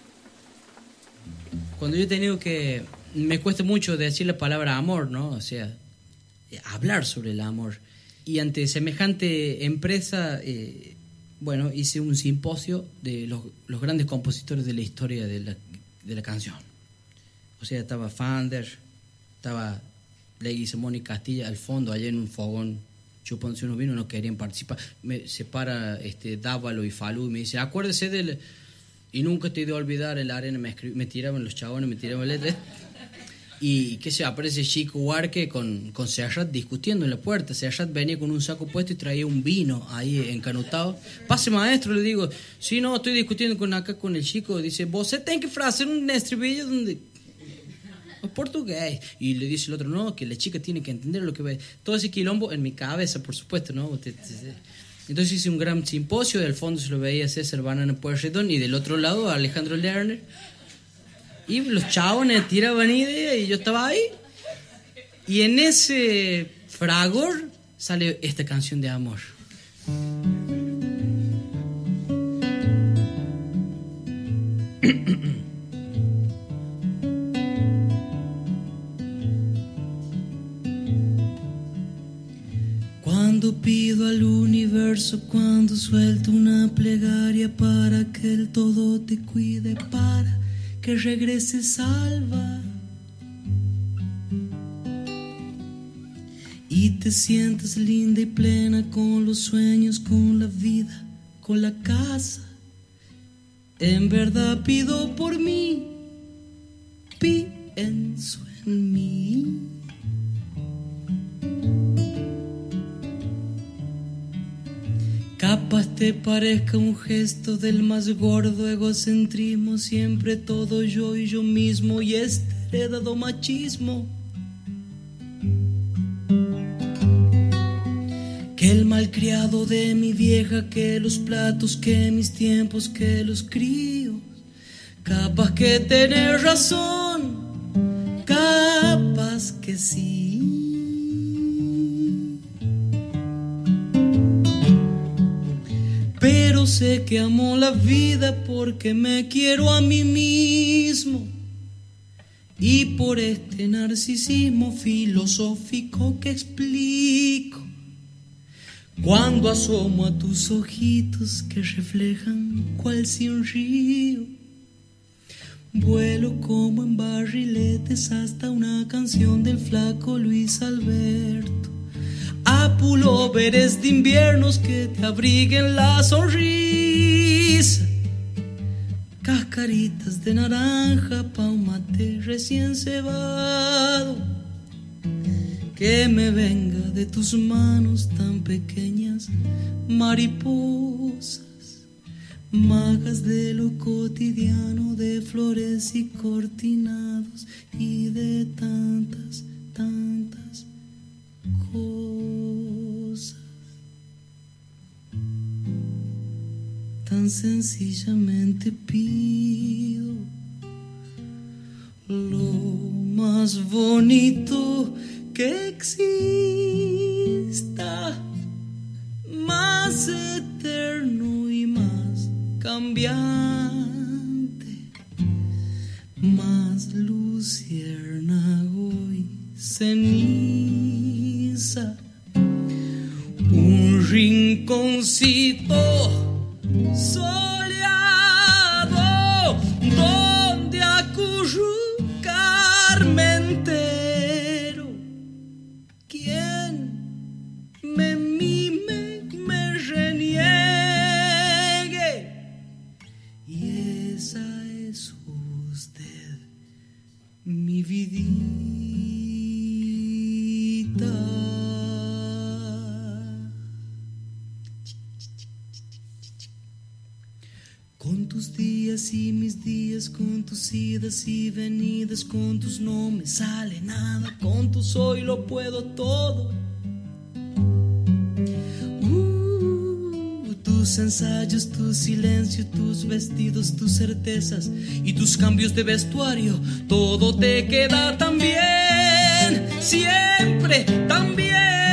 Cuando yo he tenido que... Me cuesta mucho decir la palabra amor, ¿no? O sea, hablar sobre el amor. Y ante semejante empresa, eh, bueno, hice un simposio de los, los grandes compositores de la historia de la, de la canción. O sea, estaba Fander, estaba Leguizamón y Castilla al fondo, allá en un fogón, chupándose unos vinos, no querían participar. Me separa este, Dávalo y Falú y me dice, acuérdese del... Y nunca te he de olvidar, en la arena me, escri- me tiraban los chabones, me tiraban letras. Y que se aparece Chico Huarque con, con Serrat discutiendo en la puerta. Serrat venía con un saco puesto y traía un vino ahí encanutado. Pase, maestro, le digo. Sí, no, estoy discutiendo con acá con el chico. Dice, vos tenés que hacer un estribillo donde... Es portugués. Y le dice el otro, no, que la chica tiene que entender lo que ve. Todo ese quilombo en mi cabeza, por supuesto, ¿no? Entonces hice un gran simposio. Del fondo se lo veía César Banana Pueyrredón y del otro lado Alejandro Lerner. Y los chabones tiraban ideas y yo estaba ahí. Y en ese fragor sale esta canción de amor. Cuando pido al universo, cuando suelto una plegaria para que el todo te cuide, para que regrese salva y te sientas linda y plena con los sueños, con la vida, con la casa. En verdad pido por mí, pienso en mí. Capaz te parezca un gesto del más gordo egocentrismo, siempre todo yo y yo mismo y este heredado machismo. Que el malcriado de mi vieja, que los platos, que mis tiempos, que los críos. Capaz que tenés razón, capaz que sí. Pero sé que amo la vida porque me quiero a mí mismo. Y por este narcisismo filosófico que explico, cuando asomo a tus ojitos que reflejan cual si un río, vuelo como en barriletes hasta una canción del flaco Luis Alberto. A pulóveres de inviernos que te abriguen la sonrisa, cascaritas de naranja pa' un mate recién cebado, que me venga de tus manos tan pequeñas, mariposas, magas de lo cotidiano, de flores y cortinados y de tantas, tantas cosas. Tan sencillamente pido lo más bonito que exista, más eterno y más cambiante, más luciérnago y ceniza, un rinconcito soleado donde acurrucarme entero. Quien me mime, me reniegue, y esa es usted, mi vidita. Con tus días y mis días, con tus idas y venidas, con tus no me sale nada, con tus hoy lo puedo todo. Uh, tus ensayos, tu silencio, tus vestidos, tus certezas y tus cambios de vestuario, todo te queda tan bien, siempre tan bien.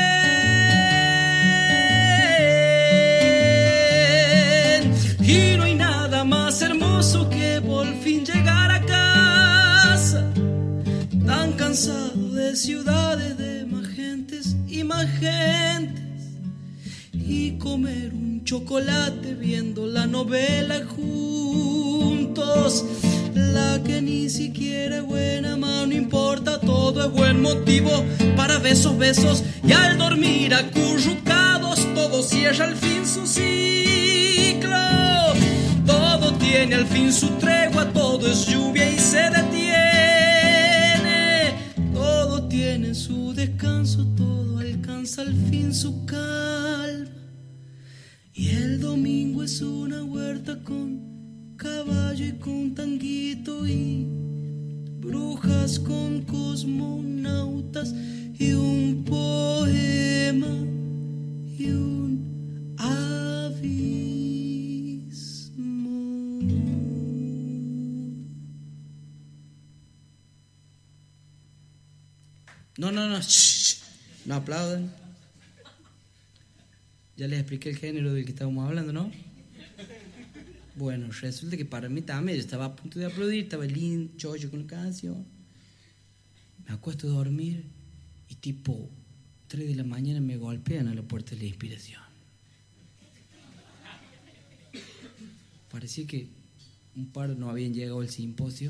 Y no hay nada más hermoso que por fin llegar a casa, tan cansado de ciudades, de más gentes y más gentes, y comer un chocolate viendo la novela juntos, la que ni siquiera es buena, más no importa, todo es buen motivo para besos, besos, y al dormir acurrucados todo cierra al fin su ciclo. Todo tiene al fin su tregua, todo es lluvia y se detiene. Todo tiene su descanso, todo alcanza al fin su calma. Y el domingo es una huerta con caballo y con tanguito y brujas con cosmonautas y un poema y un aviso. No, no, no, shh, no aplaudan. Ya les expliqué el género del que estábamos hablando, ¿no? Bueno, resulta que para mí también, yo estaba a punto de aplaudir, estaba lindo, chocho con la canción. Me acuesto a dormir y tipo tres de la mañana me golpean a la puerta de la inspiración. Parecía que un par no habían llegado al simposio.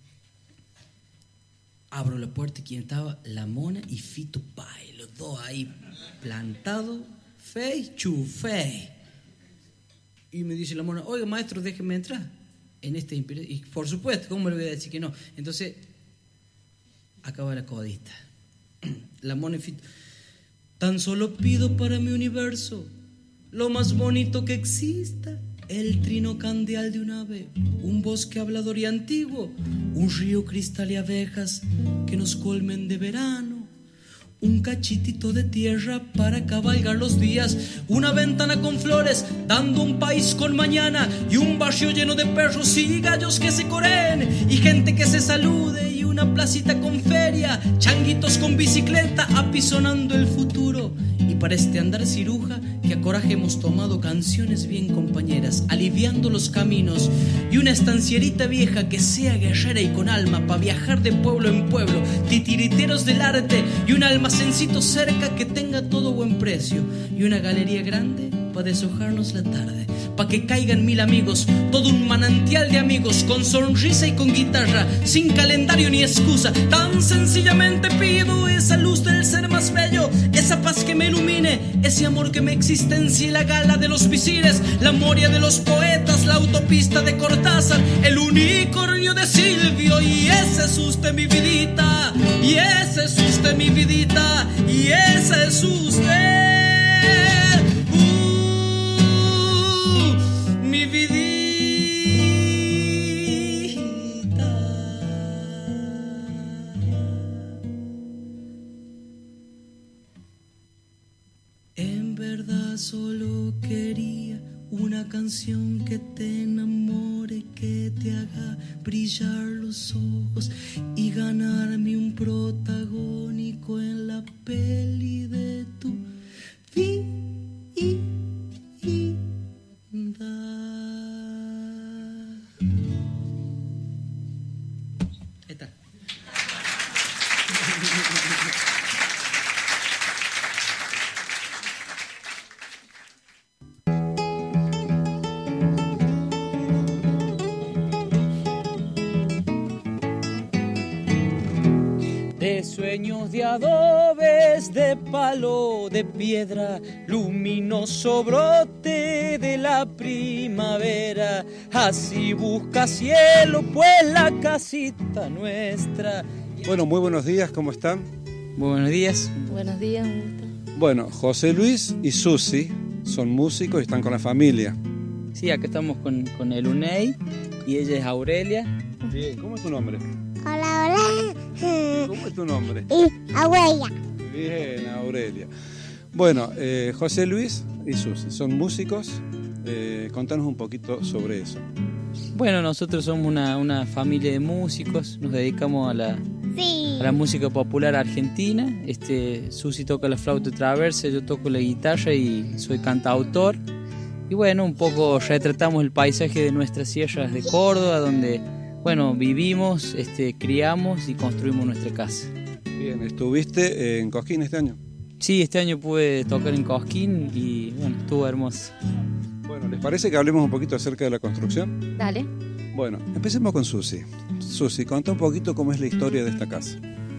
Abro la puerta y quien estaba, la Mona y Fito Páez, los dos ahí plantados, face to face. Y me dice la Mona, oiga maestro, déjeme entrar en esta inspiración. Y por supuesto, ¿cómo le voy a decir que no? Entonces, acaba la codita. La Mona y Fito, tan solo pido para mi universo lo más bonito que exista. El trino candeal de un ave, un bosque hablador y antiguo, un río cristal y abejas que nos colmen de verano, un cachitito de tierra para cabalgar los días, una ventana con flores dando un país con mañana y un barrio lleno de perros y gallos que se coreen y gente que se salude y una placita con feria, changuitos con bicicleta apisonando el futuro. Y para este andar ciruja que a coraje hemos tomado canciones bien compañeras, aliviando los caminos, y una estancierita vieja que sea guerrera y con alma pa' viajar de pueblo en pueblo, titiriteros del arte, y un almacencito cerca que tenga todo buen precio, y una galería grande pa' deshojarnos la tarde, pa' que caigan mil amigos, todo un manantial de amigos, con sonrisa y con guitarra, sin calendario ni excusa. Tan sencillamente pido esa luz del ser más bello, esa paz que me ilumine, ese amor que me existencie, la gala de los visires, la moria de los poetas, la autopista de Cortázar, el unicornio de Silvio. Y ese es usted mi vidita, y ese es usted mi vidita, y ese es usted. Mi vidita. En verdad solo quería una canción que te enamore, que te haga brillar los ojos y ganarme un protagónico en la peli de tu vida. De sueños de adobes, de palo, de piedra, luminoso brote de la primavera. Así busca cielo, pues la casita nuestra. Bueno, muy buenos días, ¿cómo están? Muy buenos días. Buenos días, un gusto. Bueno, José Luis y Susi son músicos y están con la familia. Sí, acá estamos con, con el Unei y ella es Aurelia. Bien, ¿cómo es tu nombre? Hola, hola. ¿Cómo es tu nombre? Y Aurelia. Bien, Aurelia. Bueno, eh, José Luis y Susi son músicos. Eh, contanos un poquito sobre eso. Bueno, nosotros somos una, una familia de músicos, nos dedicamos a la, sí. a la música popular argentina. Este, Susi toca la flauta traversa, yo toco la guitarra y soy cantautor. Y bueno, un poco retratamos el paisaje de nuestras sierras de Córdoba, donde bueno, vivimos, este, criamos y construimos nuestra casa. Bien, ¿estuviste en Cosquín este año? Sí, este año pude tocar en Cosquín y bueno, estuvo hermoso. Bueno, ¿les parece que hablemos un poquito acerca de la construcción? Dale. Bueno, empecemos con Susi. Susi, contá un poquito cómo es la historia de esta casa.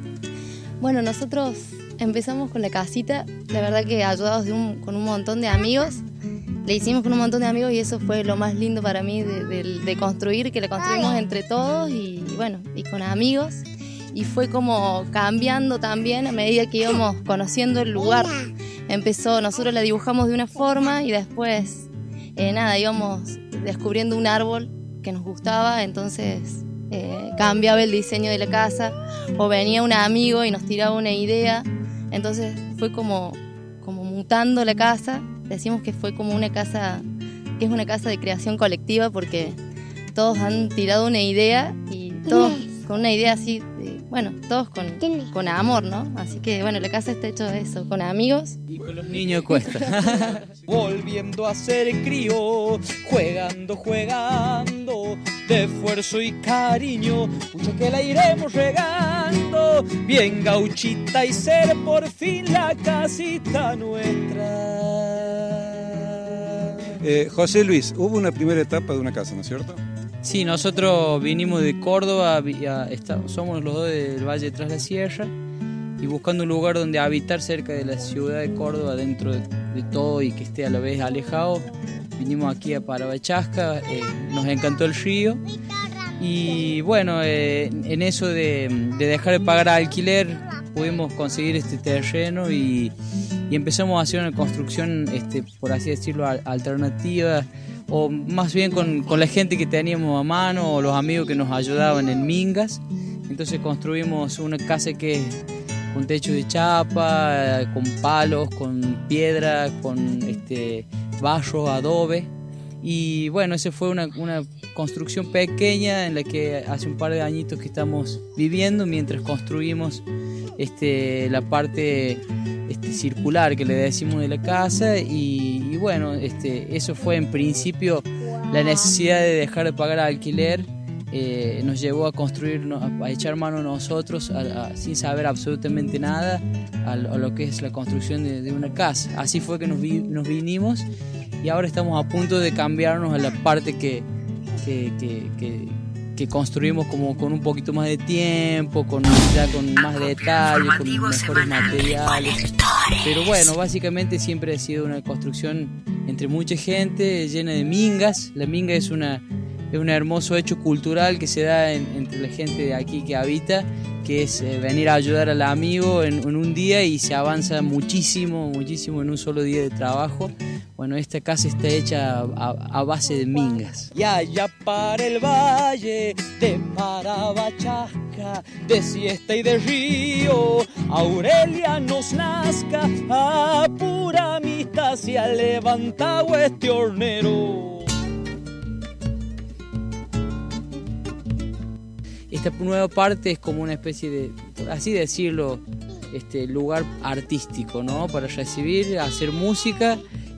Bueno, nosotros empezamos con la casita, la verdad que ayudados de un, con un montón de amigos. Le hicimos con un montón de amigos y eso fue lo más lindo para mí de, de, de construir, que la construimos entre todos y, y bueno, y con amigos. Y fue como cambiando también a medida que íbamos conociendo el lugar. Empezó, nosotros la dibujamos de una forma y después, eh, nada, íbamos descubriendo un árbol que nos gustaba, entonces eh, cambiaba el diseño de la casa o venía un amigo y nos tiraba una idea. Entonces fue como, como mutando la casa. Decimos que fue como una casa, que es una casa de creación colectiva porque todos han tirado una idea y todos con una idea así, de, bueno, todos con, con amor, ¿no? Así que bueno, la casa está hecha de eso, con amigos. Y con los niños cuesta. Volviendo a ser crío, jugando, jugando, de esfuerzo y cariño, mucho que la iremos regando, bien gauchita y ser por fin la casita nuestra. Eh, José Luis, hubo una primera etapa de una casa, ¿no es cierto? Sí, nosotros vinimos de Córdoba, somos los dos del Valle de Tras la Sierra y buscando un lugar donde habitar cerca de la ciudad de Córdoba, dentro de, de todo y que esté a la vez alejado. Vinimos aquí a Parabachasca, eh, nos encantó el río y bueno, eh, en eso de, de dejar de pagar alquiler pudimos conseguir este terreno y, y empezamos a hacer una construcción, este, por así decirlo, alternativa, o más bien con, con la gente que teníamos a mano o los amigos que nos ayudaban en Mingas. Entonces construimos una casa que es con techo de chapa, con palos, con piedra, con este, barro, adobe. Y bueno, esa fue una, una construcción pequeña en la que hace un par de añitos que estamos viviendo mientras construimos este, la parte este, circular que le decimos de la casa y, y bueno, este, eso fue en principio la necesidad de dejar de pagar alquiler. Eh, nos llevó a construir, a echar mano a nosotros a, a, sin saber absolutamente nada a, a lo que es la construcción de, de una casa. Así fue que nos, vi, nos vinimos y ahora estamos a punto de cambiarnos a la parte que, que, que, que, que construimos como con un poquito más de tiempo, con ya con más detalle, con mejores materiales. Pero bueno, básicamente siempre ha sido una construcción entre mucha gente, llena de mingas. La minga es una es un hermoso hecho cultural que se da en, entre la gente de aquí que habita, que es eh, venir a ayudar al amigo en, en un día, y se avanza muchísimo, muchísimo en un solo día de trabajo. Bueno, esta casa está hecha a, a, a base de mingas. Y allá para el valle de Parabachasca, de Siesta y de Río, Aurelia nos nazca, a pura amistad se ha levantado este hornero. Esta nueva parte es como una especie de, por así decirlo, este lugar artístico, ¿no? Para recibir, hacer música.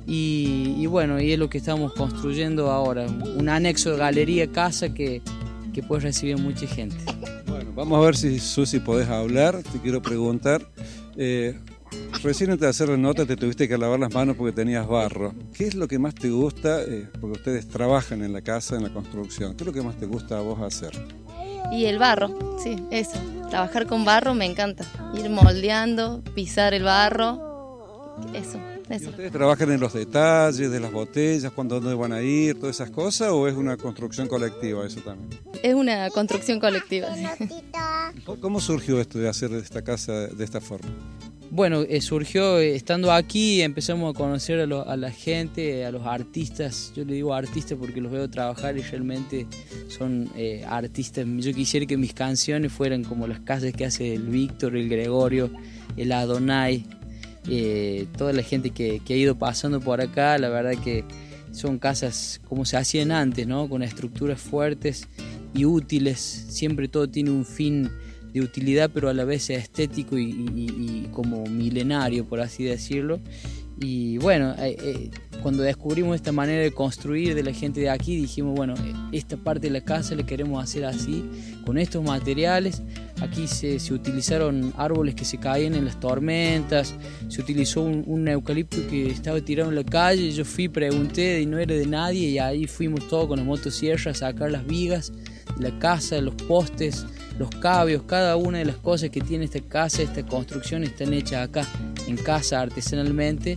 Y, y bueno, y es lo que estamos construyendo ahora, un anexo de galería, casa que, que puede recibir mucha gente. Bueno, vamos a ver si, Susi, podés hablar. Te quiero preguntar, eh, recién antes de hacer la nota te tuviste que lavar las manos porque tenías barro. ¿Qué es lo que más te gusta, eh, porque ustedes trabajan en la casa, en la construcción, qué es lo que más te gusta a vos hacer? Y el barro, sí, eso, trabajar con barro me encanta, ir moldeando, pisar el barro, eso. Eso. ¿Ustedes trabajan en los detalles de las botellas, cuándo dónde van a ir, todas esas cosas, o es una construcción colectiva eso también? Es una construcción colectiva. Sí. ¿Cómo surgió esto de hacer esta casa de esta forma? Bueno, eh, surgió eh, estando aquí, empezamos a conocer a, lo, a la gente, a los artistas. Yo le digo artistas porque los veo trabajar y realmente son eh, artistas. Yo quisiera que mis canciones fueran como las casas que hace el Víctor, el Gregorio, el Adonai. Eh, toda la gente que, que ha ido pasando por acá, la verdad que son casas como se hacían antes, ¿no? Con estructuras fuertes y útiles. Siempre todo tiene un fin de utilidad, pero a la vez estético y, y, y como milenario, por así decirlo. Y bueno, eh, eh, cuando descubrimos esta manera de construir de la gente de aquí, dijimos, bueno, esta parte de la casa la queremos hacer así, con estos materiales. Aquí se, se utilizaron árboles que se caían en las tormentas, se utilizó un, un eucalipto que estaba tirado en la calle. Yo fui, pregunté y no era de nadie, y ahí fuimos todos con la motosierra a sacar las vigas de la casa, los postes, los cabios. Cada una de las cosas que tiene esta casa, esta construcción, están hechas acá en casa artesanalmente,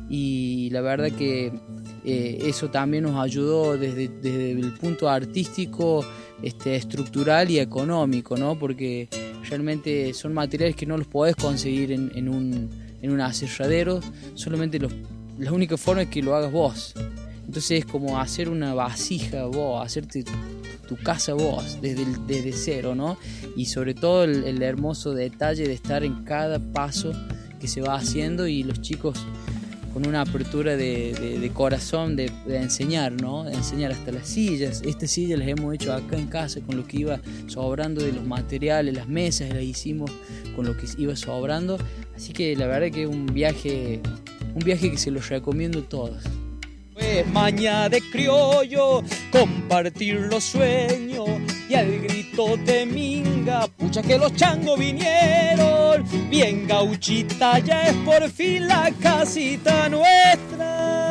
y la verdad que eh, eso también nos ayudó desde, desde el punto artístico, este, estructural y económico, ¿no? Porque realmente son materiales que no los podés conseguir en, en, un, en un aserradero, solamente los, la única forma es que lo hagas vos. Entonces es como hacer una vasija vos, hacerte tu casa vos, desde, el, desde cero, ¿no? Y sobre todo el, el hermoso detalle de estar en cada paso que se va haciendo, y los chicos con una apertura de, de, de corazón de, de enseñar, ¿no? De enseñar hasta las sillas. Estas sillas las hemos hecho acá en casa con lo que iba sobrando de los materiales, las mesas las hicimos con lo que iba sobrando. Así que la verdad que es un viaje, un viaje que se los recomiendo a todos. Pues maña de criollo, compartir los sueños, y al grito de minga, pucha que los changos vinieron, bien gauchita ya es por fin la casita nuestra.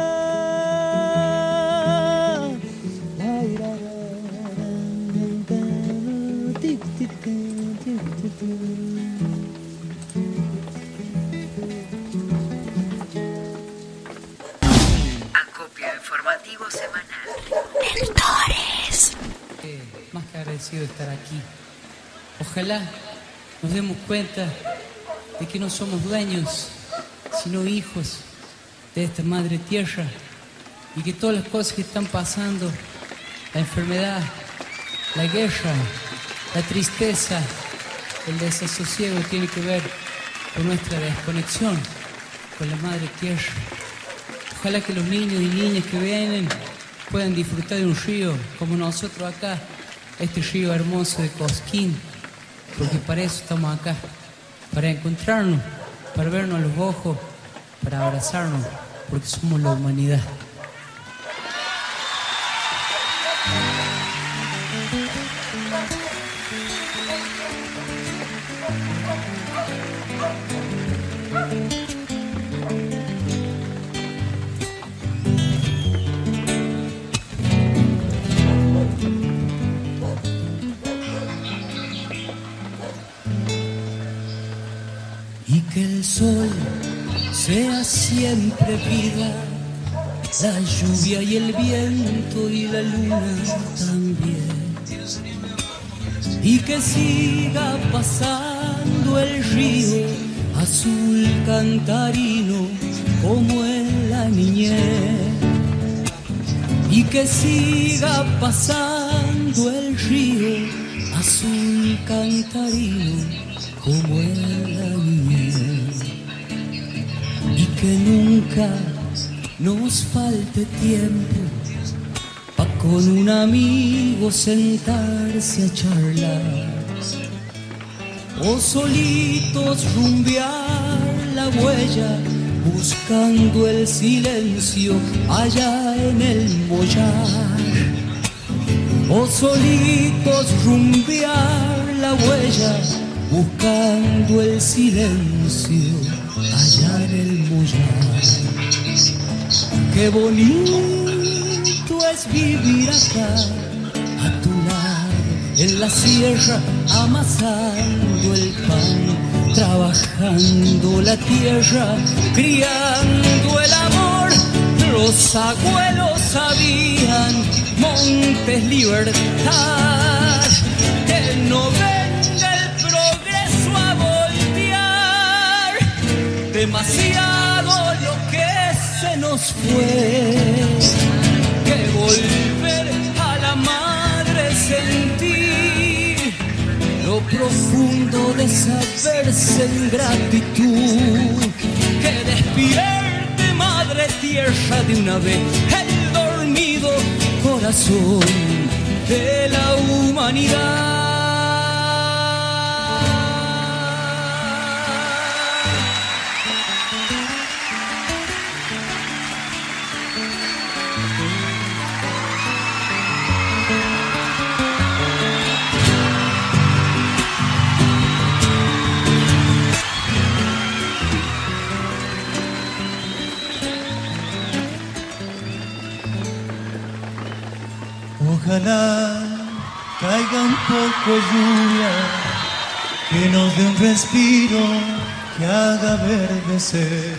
Informativo semanal. Mentores. Eh, más que agradecido de estar aquí. Ojalá nos demos cuenta de que no somos dueños, sino hijos de esta madre tierra, y que todas las cosas que están pasando, la enfermedad, la guerra, la tristeza, el desasosiego, tiene que ver con nuestra desconexión con la madre tierra. Ojalá que los niños y niñas que vienen puedan disfrutar de un río como nosotros acá, este río hermoso de Cosquín, porque para eso estamos acá, para encontrarnos, para vernos a los ojos, para abrazarnos, porque somos la humanidad. que el sol sea siempre vida, la lluvia y el viento y la luna también. Y que siga pasando el río azul cantarino como en la niñez. Y que siga pasando el río azul cantarino como en la niñez. Y que nunca nos falte tiempo pa' con un amigo sentarse a charlar, o solitos rumbear la huella buscando el silencio allá en el mollar, o solitos rumbear la huella buscando el silencio allá en el mollar. Qué bonito es vivir acá a tu lado en la sierra, amasando el pan, trabajando la tierra, criando el amor. Los abuelos sabían, Montes libertad, que no venga el progreso a voltear demasiado lo que se nos fue, que volver a la madre sentir lo profundo de saberse en gratitud, que despierte madre tierra de una vez el dormido corazón de la humanidad. Ojalá caiga un poco lluvia, que nos dé un respiro, que haga verdecer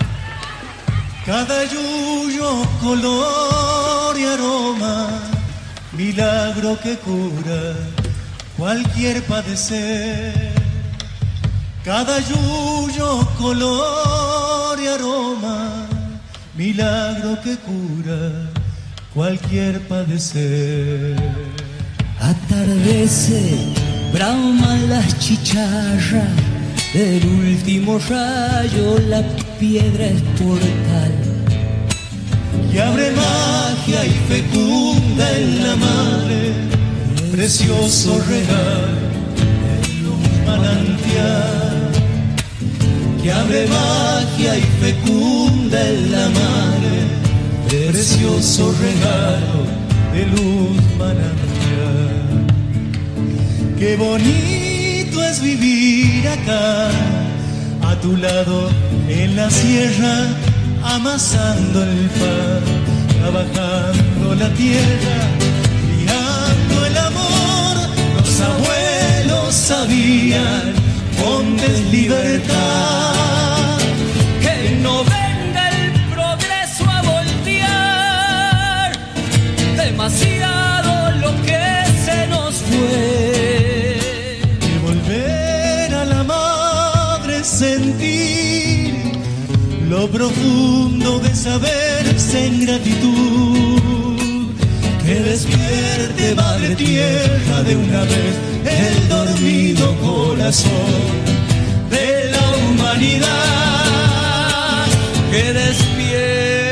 cada yuyo, color y aroma, milagro que cura cualquier padecer. Cada yuyo, color y aroma, milagro que cura cualquier padecer. Atardece, brahman las chicharras, del último rayo la piedra es portal, y abre magia y fecunda en la madre, precioso regalo en un manantial, que abre magia y fecunda en la madre, precioso regalo de luz manantial. Qué bonito es vivir acá, a tu lado en la sierra, amasando el pan, trabajando la tierra, criando el amor. Los abuelos sabían, Montes libertad, que no venga el progreso a voltear demasiado lo que se nos fue, de volver a la madre sentir lo profundo de saberse en gratitud, que despierte madre tierra de una vez el dormido corazón de la humanidad, que despierte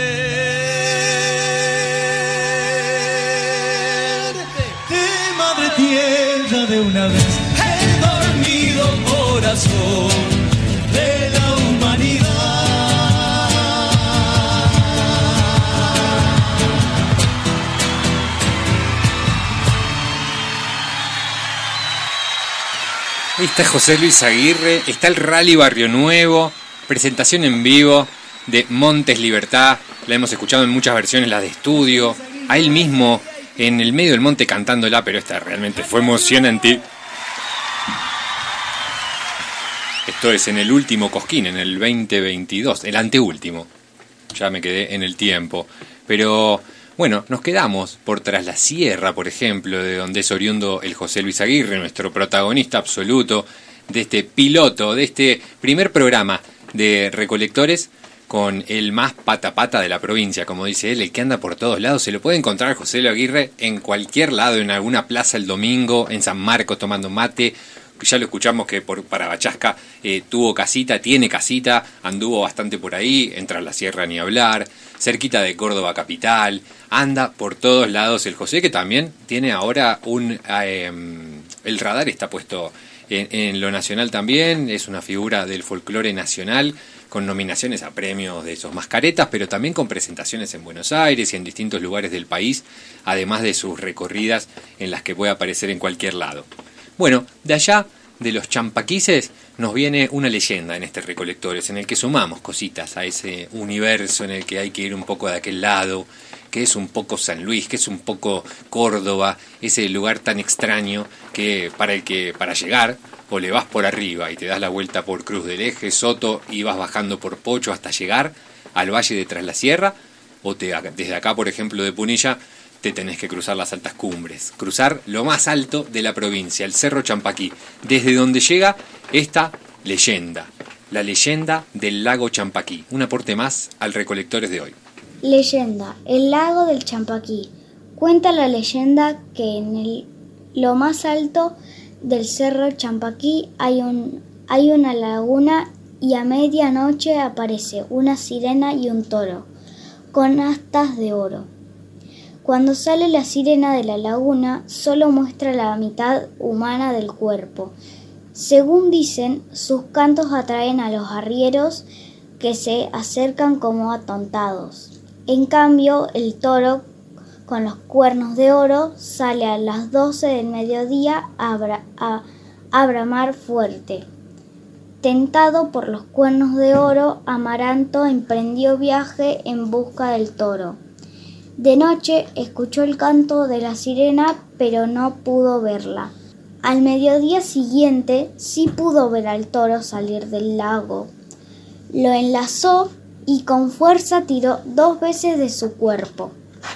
madre tierra de una vez el dormido corazón de la humanidad. Ahí está José Luis Aguirre, está el Rally Barrio Nuevo, presentación en vivo de Montes Libertad, la hemos escuchado en muchas versiones, las de estudio, a él mismo en el medio del monte cantándola, pero esta realmente fue emocionante. Esto es en el último Cosquín, en el veinte veintidós, el anteúltimo. Ya me quedé en el tiempo. Pero bueno, nos quedamos por Tras la Sierra, por ejemplo, de donde es oriundo el José Luis Aguirre, nuestro protagonista absoluto de este piloto, de este primer programa de Recolectores, con el más pata pata de la provincia, como dice él, el que anda por todos lados. Se lo puede encontrar a José Luis Aguirre en cualquier lado, en alguna plaza el domingo, en San Marcos tomando mate. Ya lo escuchamos que por Parabachasca eh, tuvo casita, tiene casita, anduvo bastante por ahí, en Tras la Sierra ni hablar, cerquita de Córdoba capital, anda por todos lados el José, que también tiene ahora un... Eh, el radar está puesto en, en lo nacional también, es una figura del folclore nacional, con nominaciones a premios de esos mascaretas, pero también con presentaciones en Buenos Aires y en distintos lugares del país, además de sus recorridas en las que puede aparecer en cualquier lado. Bueno, de allá, de los champaquises, nos viene una leyenda en este Recolectores, en el que sumamos cositas a ese universo en el que hay que ir un poco de aquel lado, que es un poco San Luis, que es un poco Córdoba, ese lugar tan extraño que para el que para llegar o le vas por arriba y te das la vuelta por Cruz del Eje, Soto y vas bajando por Pocho hasta llegar al Valle de Tras la Sierra, o te, desde acá, por ejemplo, de Punilla, te tenés que cruzar las altas cumbres, cruzar lo más alto de la provincia, el Cerro Champaquí, desde donde llega esta leyenda, la leyenda del lago Champaquí. Un aporte más al Recolectores de hoy. Leyenda, el lago del Champaquí. Cuenta la leyenda que en el, lo más alto del Cerro Champaquí hay, un, hay una laguna y a medianoche aparece una sirena y un toro con astas de oro. Cuando sale la sirena de la laguna, solo muestra la mitad humana del cuerpo. Según dicen, sus cantos atraen a los arrieros que se acercan como atontados. En cambio, el toro, con los cuernos de oro, sale a las doce del mediodía a, bra- a, a bramar fuerte. Tentado por los cuernos de oro, Amaranto emprendió viaje en busca del toro. De noche escuchó el canto de la sirena, pero no pudo verla. Al mediodía siguiente sí pudo ver al toro salir del lago. Lo enlazó y con fuerza tiró dos veces de su cuerpo.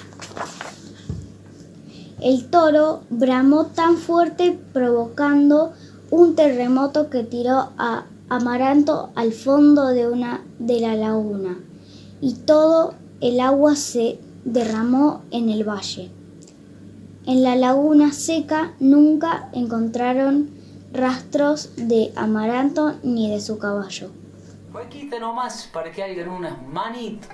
El toro bramó tan fuerte, provocando un terremoto que tiró a Amaranto al fondo de una de la laguna, y todo el agua se derramó en el valle. En la laguna seca nunca encontraron rastros de Amaranto ni de su caballo. Cuequita nomás para que hagan unas manitos.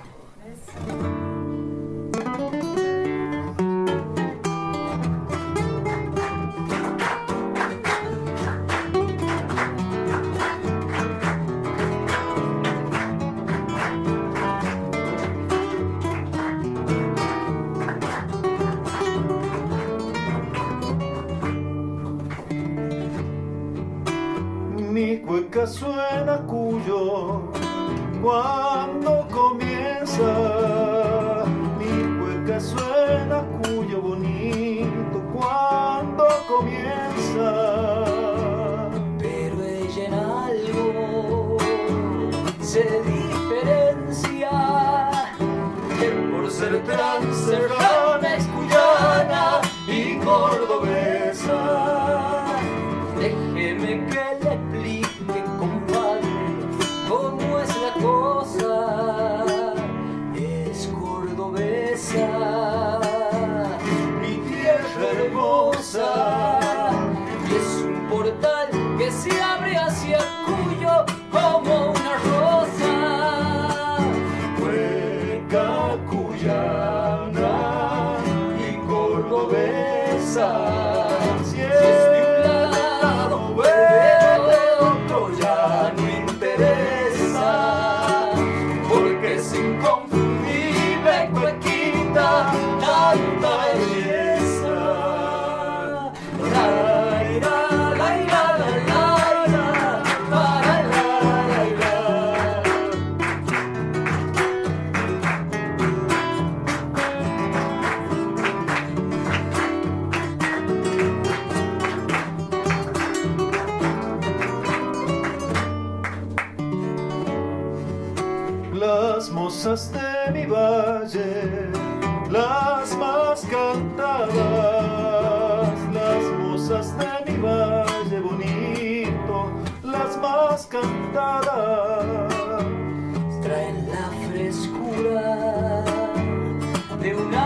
Mi cueca suena cuyo cuando comienza, mi cueca suena cuyo bonito cuando comienza. Pero ella en algo se diferencia, que por ser transserrana es cuyana y cordobesa. Déjeme que le explique, compadre, cómo es la cosa. Es cordobesa, mi tierra hermosa, y es un portal que se abre hacia Cuyo como una rosa. Cueca cuyana y cordobesa. musas de mi valle, las más cantadas, las musas de mi valle bonito, las más cantadas, traen la frescura de una